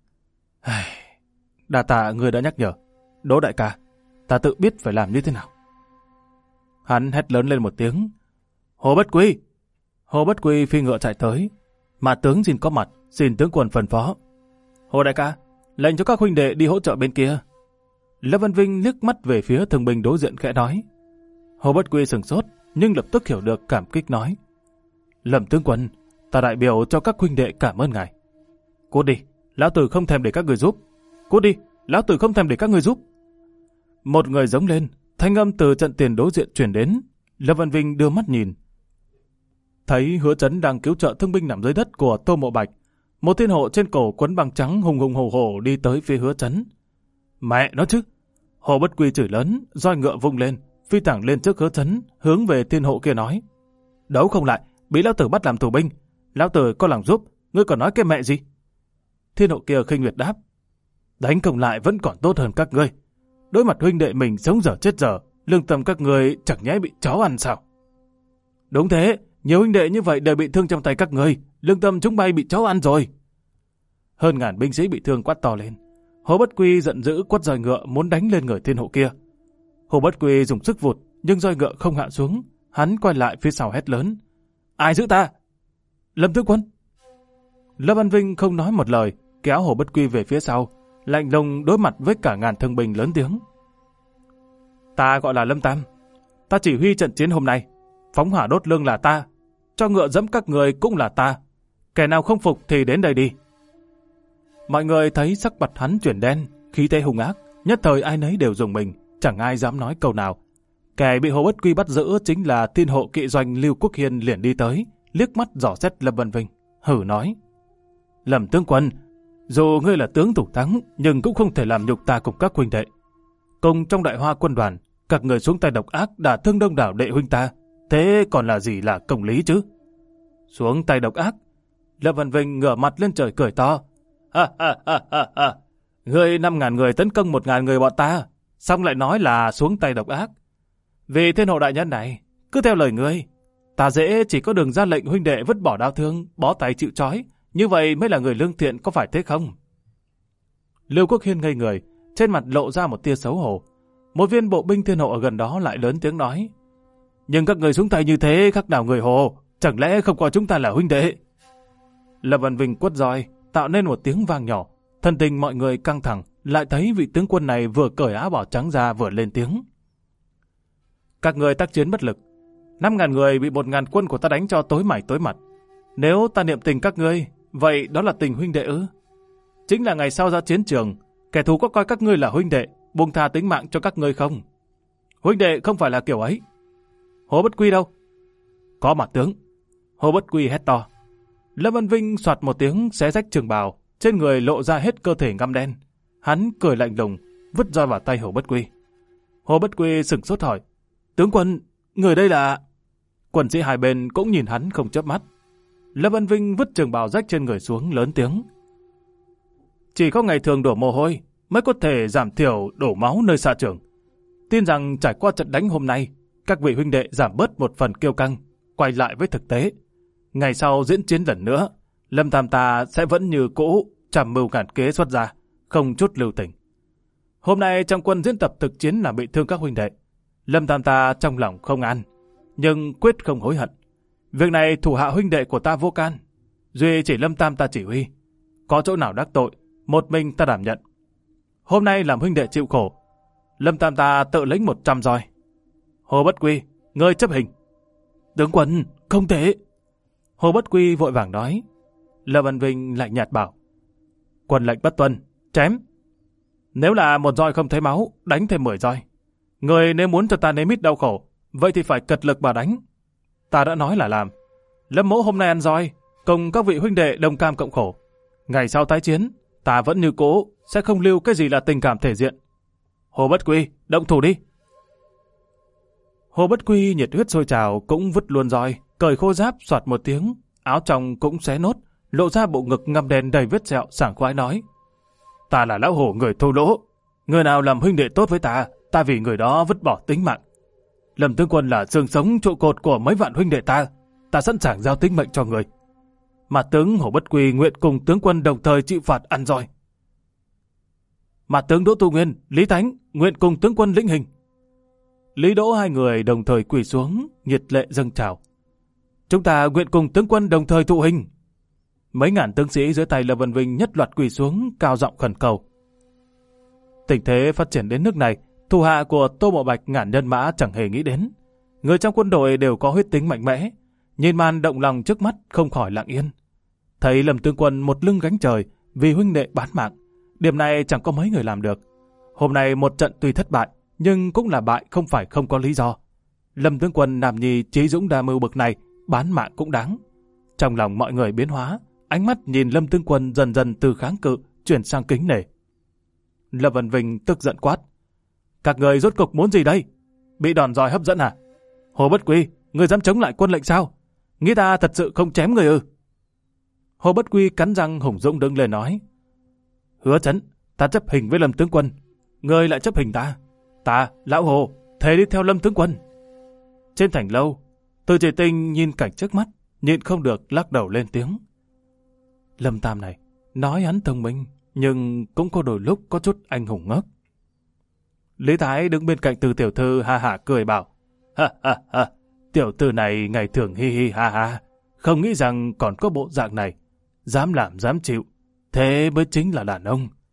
Đa tạ người đã nhắc nhở. Đỗ đại ca, ta tự biết phải làm như thế nào. Hắn hét lớn lên một tiếng: Hồ Bất Quy! Hồ Bất Quy phi ngựa chạy tới. Mà tướng xin có mặt, xin tướng quân phân phó. Hồ đại ca, lệnh cho các huynh đệ đi hỗ trợ bên kia. Lâm Văn Vinh liếc mắt về phía thương binh đối diện khẽ nói. Hồ Bất Quy sửng sốt, nhưng lập tức hiểu được, cảm kích nói: Lâm tướng quân, ta đại biểu cho các huynh đệ cảm ơn ngài. Cút đi, lão tử không thèm để các người giúp. Cút đi, lão tử không thèm để các người giúp. Một người giống lên, thanh âm từ trận tiền đối diện truyền đến. Lâm Văn Vinh đưa mắt nhìn, thấy Hứa Chấn đang cứu trợ thương binh nằm dưới đất của Tô Mộ Bạch. Một thiên hộ trên cổ quấn băng trắng hùng hùng hổ hổ đi tới phía Hứa Chấn. Mẹ nó chứ! Hồ Bất Quy chửi lớn, roi ngựa vung lên, phi thẳng lên trước Hứa Chấn, hướng về thiên hộ kia nói: Đấu không lại, bị lão tử bắt làm tù binh. Lão tử có lòng giúp, ngươi còn nói cái mẹ gì? Thiên hộ kia khinh miệt đáp: Đánh không lại vẫn còn tốt hơn các ngươi. Đối mặt huynh đệ mình sống dở chết dở, lương tâm các ngươi chẳng nhẽ bị chó ăn sao? Đúng thế, nhiều huynh đệ như vậy đều bị thương trong tay các ngươi, lương tâm chúng bay bị chó ăn rồi. Hơn ngàn binh sĩ bị thương quát to lên. Hồ Bất Quy giận dữ quất roi ngựa muốn đánh lên người thiên hộ kia. Hồ Bất Quy dùng sức vụt, nhưng roi ngựa không hạ xuống. Hắn quay lại phía sau hét lớn: Ai giữ ta? Lâm tướng quân! Lâm Văn Vinh không nói một lời, kéo Hồ Bất Quy về phía sau. lạnh lùng đối mặt với cả ngàn thương binh lớn tiếng. Ta gọi là Lâm Tam, ta chỉ huy trận chiến hôm nay, phóng hỏa đốt lương là ta, cho ngựa dẫm các người cũng là ta, kẻ nào không phục thì đến đây đi. Mọi người thấy sắc mặt hắn chuyển đen, khí thế hung ác, nhất thời ai nấy đều rùng mình, chẳng ai dám nói câu nào. Kẻ bị Hồ Bất Quy bắt giữ chính là thiên hộ kỵ doanh Lưu Quốc Hiên liền đi tới, liếc mắt dò xét Lâm Vân Vinh, hử nói: Lâm tướng quân, dù ngươi là tướng thủ thắng, nhưng cũng không thể làm nhục ta cùng các huynh đệ. Cùng trong Đại Hoa quân đoàn, các người xuống tay độc ác đã thương đông đảo đệ huynh ta, thế còn là gì là công lý chứ? Xuống tay độc ác? Lâm Vân Vinh ngửa mặt lên trời cười to: Ha ha ha ha ha! Ngươi 5.000 người tấn công 1.000 người bọn ta, xong lại nói là xuống tay độc ác. Vì thiên hộ đại nhân này, cứ theo lời ngươi, ta dễ chỉ có đường ra lệnh huynh đệ vứt bỏ đao thương, bó tay chịu trói, như vậy mới là người lương thiện, có phải thế không? Lưu Quốc Hiên ngây người, trên mặt lộ ra một tia xấu hổ. Một viên bộ binh thiên hộ ở gần đó lại lớn tiếng nói: Nhưng các người xuống tay như thế khác nào người Hồ, chẳng lẽ không coi chúng ta là huynh đệ? Lâm Văn Vinh quất roi, tạo nên một tiếng vang nhỏ. Thần tình mọi người căng thẳng, lại thấy vị tướng quân này vừa cởi áo bào trắng ra vừa lên tiếng: Các người tác chiến bất lực, 5.000 người bị 1.000 quân của ta đánh cho tối mày tối mặt. Nếu ta niệm tình các ngươi, vậy đó là tình huynh đệ ư? Chính là ngày sau ra chiến trường, kẻ thù có coi các ngươi là huynh đệ, buông tha tính mạng cho các ngươi không? Huynh đệ không phải là kiểu ấy. Hồ Bất Quy đâu? Có mặt tướng. Hồ Bất Quy hét to. Lâm Văn Vinh soạt một tiếng xé rách trường bào, trên người lộ ra hết cơ thể ngăm đen. Hắn cười lạnh lùng, vứt roi vào tay Hồ Bất Quy. Hồ Bất Quy sửng sốt hỏi: Tướng quân, người đây là... Quân sĩ hai bên cũng nhìn hắn không chớp mắt. Lâm Văn Vinh vứt trường bào rách trên người xuống lớn tiếng: Chỉ có ngày thường đổ mồ hôi mới có thể giảm thiểu đổ máu nơi xạ trường. Tin rằng trải qua trận đánh hôm nay, các vị huynh đệ giảm bớt một phần kiêu căng, quay lại với thực tế. Ngày sau diễn chiến lần nữa, Lâm Tam ta sẽ vẫn như cũ, trăm mưu ngàn kế xuất ra, không chút lưu tình. Hôm nay trong quân diễn tập thực chiến làm bị thương các huynh đệ, Lâm Tam ta trong lòng không an, nhưng quyết không hối hận. Việc này thủ hạ huynh đệ của ta vô can, duy chỉ Lâm Tam ta chỉ huy. Có chỗ nào đắc tội, một mình ta đảm nhận. Hôm nay làm huynh đệ chịu khổ, Lâm Tam ta tự lấy 100 roi. Hồ Bất Quy, ngươi chấp hình. Tướng quân, không thể. Hồ Bất Quy vội vàng nói. Lâm Văn Vinh lạnh nhạt bảo: Quân lệnh bất tuân, chém. Nếu là một roi không thấy máu, đánh thêm 10 roi. Người nếu muốn cho ta nếm ít đau khổ, vậy thì phải cật lực mà đánh. Ta đã nói là làm. Lâm mỗ hôm nay ăn roi, cùng các vị huynh đệ đồng cam cộng khổ. Ngày sau tái chiến, ta vẫn như cũ, sẽ không lưu cái gì là tình cảm thể diện. Hồ Bất Quy, động thủ đi. Hồ Bất Quy nhiệt huyết sôi trào cũng vứt luôn roi, cởi khô giáp soạt một tiếng, áo trong cũng xé nốt, lộ ra bộ ngực ngăm đen đầy vết sẹo, sảng khoái nói: Ta là lão hổ người thô lỗ, người nào làm huynh đệ tốt với ta, ta vì người đó vứt bỏ tính mạng. Lâm tướng quân là xương sống trụ cột của mấy vạn huynh đệ ta sẵn sàng giao tính mệnh cho người. Mà tướng Hồ Bất Quy nguyện cùng tướng quân đồng thời chịu phạt ăn roi. Mà tướng Đỗ Tu Nguyên, Lý Thánh nguyện cùng tướng quân lĩnh hình. Lý Đỗ hai người đồng thời quỳ xuống, nhiệt lệ dâng trào. Chúng ta nguyện cùng tướng quân đồng thời thụ hình. Mấy ngàn tướng sĩ dưới tay Lâm Văn Vinh nhất loạt quỳ xuống, cao giọng khẩn cầu. Tình thế phát triển đến nước này, thủ hạ của Tô Mộ Bạch ngàn nhân mã chẳng hề nghĩ đến. Người trong quân đội đều có huyết tính mạnh mẽ, nhìn màn động lòng trước mắt không khỏi lặng yên. Thấy Lâm tướng quân một lưng gánh trời vì huynh đệ bán mạng, điểm này chẳng có mấy người làm được. Hôm nay một trận tuy thất bại, nhưng cũng là bại không phải không có lý do. Lâm tướng quân nam nhi trí dũng đa mưu bậc này, bán mạng cũng đáng. Trong lòng mọi người biến hóa, ánh mắt nhìn Lâm tướng quân dần dần từ kháng cự chuyển sang kính nể. Lâm Văn Vinh tức giận quát: Các người rốt cục muốn gì đây? Bị đòn roi hấp dẫn à? Hồ Bất Quy, người dám chống lại quân lệnh sao? Nghĩ ta thật sự không chém người ư? Hồ Bất Quy cắn răng hùng dũng đứng lên nói: Hứa Chấn, ta chấp hình với Lâm tướng quân, người lại chấp hình ta. Ta, lão Hồ, thề đi theo Lâm tướng quân. Trên thành lâu, Từ Chỉ Tinh nhìn cảnh trước mắt, nhịn không được lắc đầu lên tiếng. Lâm Tam này, nói hắn thông minh, nhưng cũng có đôi lúc có chút anh hùng ngốc. Lý Thái đứng bên cạnh Từ tiểu thư ha hả cười bảo: Ha ha ha, tiểu thư này ngày thường hi hi ha ha, không nghĩ rằng còn có bộ dạng này, dám làm dám chịu, thế mới chính là đàn ông.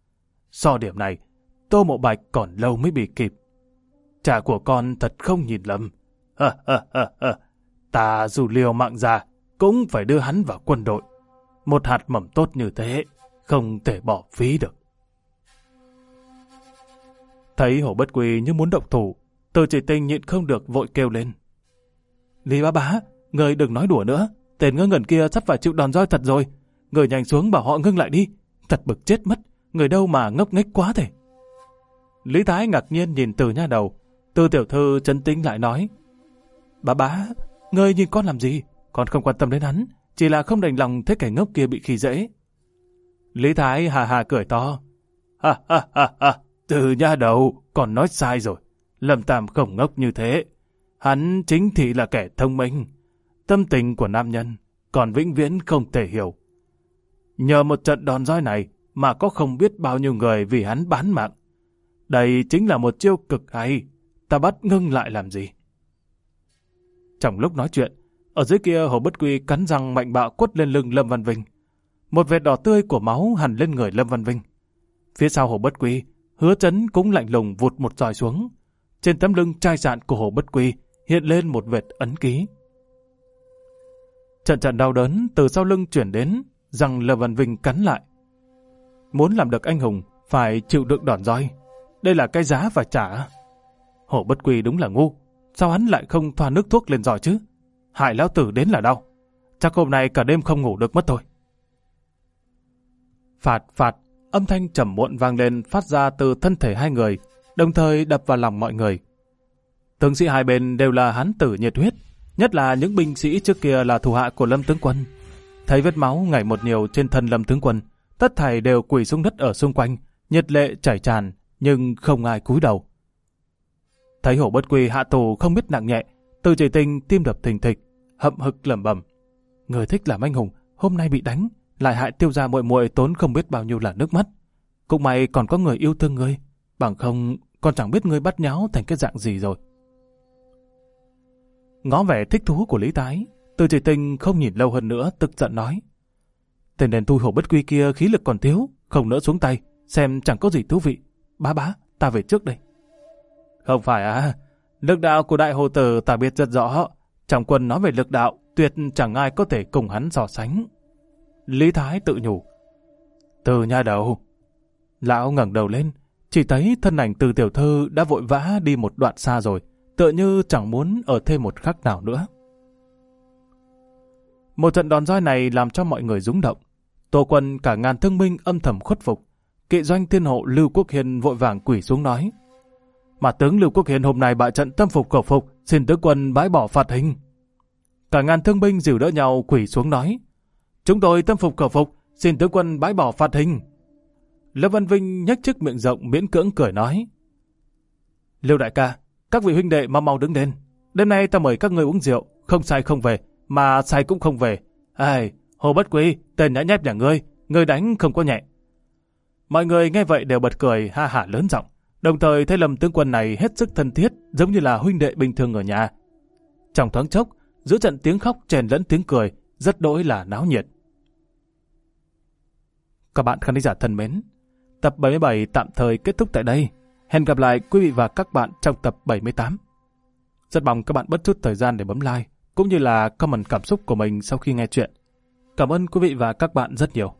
So điểm này, Tô Mộ Bạch còn lâu mới bị kịp. Cha của con thật không nhìn lầm. Ta dù liều mạng ra, cũng phải đưa hắn vào quân đội. Một hạt mầm tốt như thế, không thể bỏ phí được. Thấy Hồ Bất Quy như muốn động thủ, Từ Chỉ Tinh nhịn không được vội kêu lên. Lý bá bá, người đừng nói đùa nữa. Tên ngớ ngẩn kia sắp phải chịu đòn roi thật rồi. Người nhanh xuống bảo họ ngưng lại đi. Thật bực chết mất, người đâu mà ngốc nghếch quá thế. Lý Thái ngạc nhiên nhìn Từ nha đầu. Từ tiểu thư trấn tĩnh lại nói. Bá bá, người nhìn con làm gì? Con không quan tâm đến hắn, chỉ là không đành lòng thấy kẻ ngốc kia bị khi dễ. Lý Thái hà hà cười to. Từ nha đầu, con nói sai rồi. Lâm Tam không ngốc như thế. Hắn chính thị là kẻ thông minh. Tâm tình của nam nhân còn vĩnh viễn không thể hiểu. Nhờ một trận đòn roi này mà có không biết bao nhiêu người vì hắn bán mạng. Đây chính là một chiêu cực hay. Ta bắt ngưng lại làm gì? Trong lúc nói chuyện, ở dưới kia Hồ Bất Quy cắn răng mạnh bạo quất lên lưng Lâm Văn Vinh. Một vệt đỏ tươi của máu hằn lên người Lâm Văn Vinh. Phía sau Hồ Bất Quy, Hứa Chấn cũng lạnh lùng vụt một roi xuống. Trên tấm lưng chai sạn của Hồ Bất Quy hiện lên một vệt ấn ký. Trận trận đau đớn từ sau lưng chuyển đến, răng Lâm Văn Vinh cắn lại. Muốn làm được anh hùng, phải chịu đựng đòn roi. Đây là cái giá phải trả. Hồ Bất Quy đúng là ngu. Sao hắn lại không thoa nước thuốc lên roi chứ? Hại lão tử đến là đau. Chắc hôm nay cả đêm không ngủ được mất thôi. Phạt phạt, âm thanh trầm muộn vang lên phát ra từ thân thể hai người, đồng thời đập vào lòng mọi người. Tướng sĩ hai bên đều là hán tử nhiệt huyết, nhất là những binh sĩ trước kia là thủ hạ của Lâm tướng quân. Thấy vết máu ngày một nhiều trên thân Lâm tướng quân, tất thảy đều quỳ xuống đất ở xung quanh, nhiệt lệ chảy tràn, nhưng không ai cúi đầu. Thấy Hồ Bất Quy hạ tù không biết nặng nhẹ, Từ Chỉ Tinh tim đập thình thịch, hậm hực lẩm bẩm: người thích làm anh hùng, hôm nay bị đánh, lại hại Tiêu gia muội muội tốn không biết bao nhiêu là nước mắt. Cũng may còn có người yêu thương ngươi, bằng không còn chẳng biết ngươi bắt nháo thành cái dạng gì rồi. Ngó vẻ thích thú của Lý Tái, Từ Chỉ Tinh không nhìn lâu hơn nữa, tức giận nói: tên đền tui Hồ Bất Quy kia khí lực còn thiếu, không nỡ xuống tay, xem chẳng có gì thú vị. Bá bá, ta về trước đây. Không phải à, lực đạo của đại hồ tử ta biết rất rõ. Trong quân nói về lực đạo, tuyệt chẳng ai có thể cùng hắn so sánh. Lý Thái tự nhủ. Từ nha đầu. Lão ngẩng đầu lên, chỉ thấy thân ảnh Từ tiểu thư đã vội vã đi một đoạn xa rồi, tựa như chẳng muốn ở thêm một khắc nào nữa. Một trận đòn roi này làm cho mọi người rúng động. Tô quân cả ngàn thương binh âm thầm khuất phục. Kỵ doanh thiên hộ Lưu Quốc Hiền vội vàng quỳ xuống nói: mà tướng Lưu Quốc Hiền hôm nay bại trận tâm phục khẩu phục, xin tướng quân bãi bỏ phạt hình. Cả ngàn thương binh dìu đỡ nhau quỳ xuống nói: chúng tôi tâm phục khẩu phục, xin tướng quân bãi bỏ phạt hình. Lâm Văn Vinh nhếch chiếc miệng rộng miễn cưỡng cười nói: Lưu đại ca, các vị huynh đệ mau đứng lên. Đêm nay ta mời các ngươi uống rượu, không say không về, mà say cũng không về. Ai, Hồ Bất Quy, tên nhãi nhép nhà ngươi đánh không có nhẹ. Mọi người nghe vậy đều bật cười ha hả lớn giọng, đồng thời thấy Lâm tướng quân này hết sức thân thiết, giống như là huynh đệ bình thường ở nhà. Trong thoáng chốc, giữa trận tiếng khóc chèn lẫn tiếng cười, rất đỗi là náo nhiệt. Các bạn khán giả thân mến, tập 77 tạm thời kết thúc tại đây. Hẹn gặp lại quý vị và các bạn trong tập 78. Rất mong các bạn bất chút thời gian để bấm like, cũng như là comment cảm xúc của mình sau khi nghe chuyện. Cảm ơn quý vị và các bạn rất nhiều.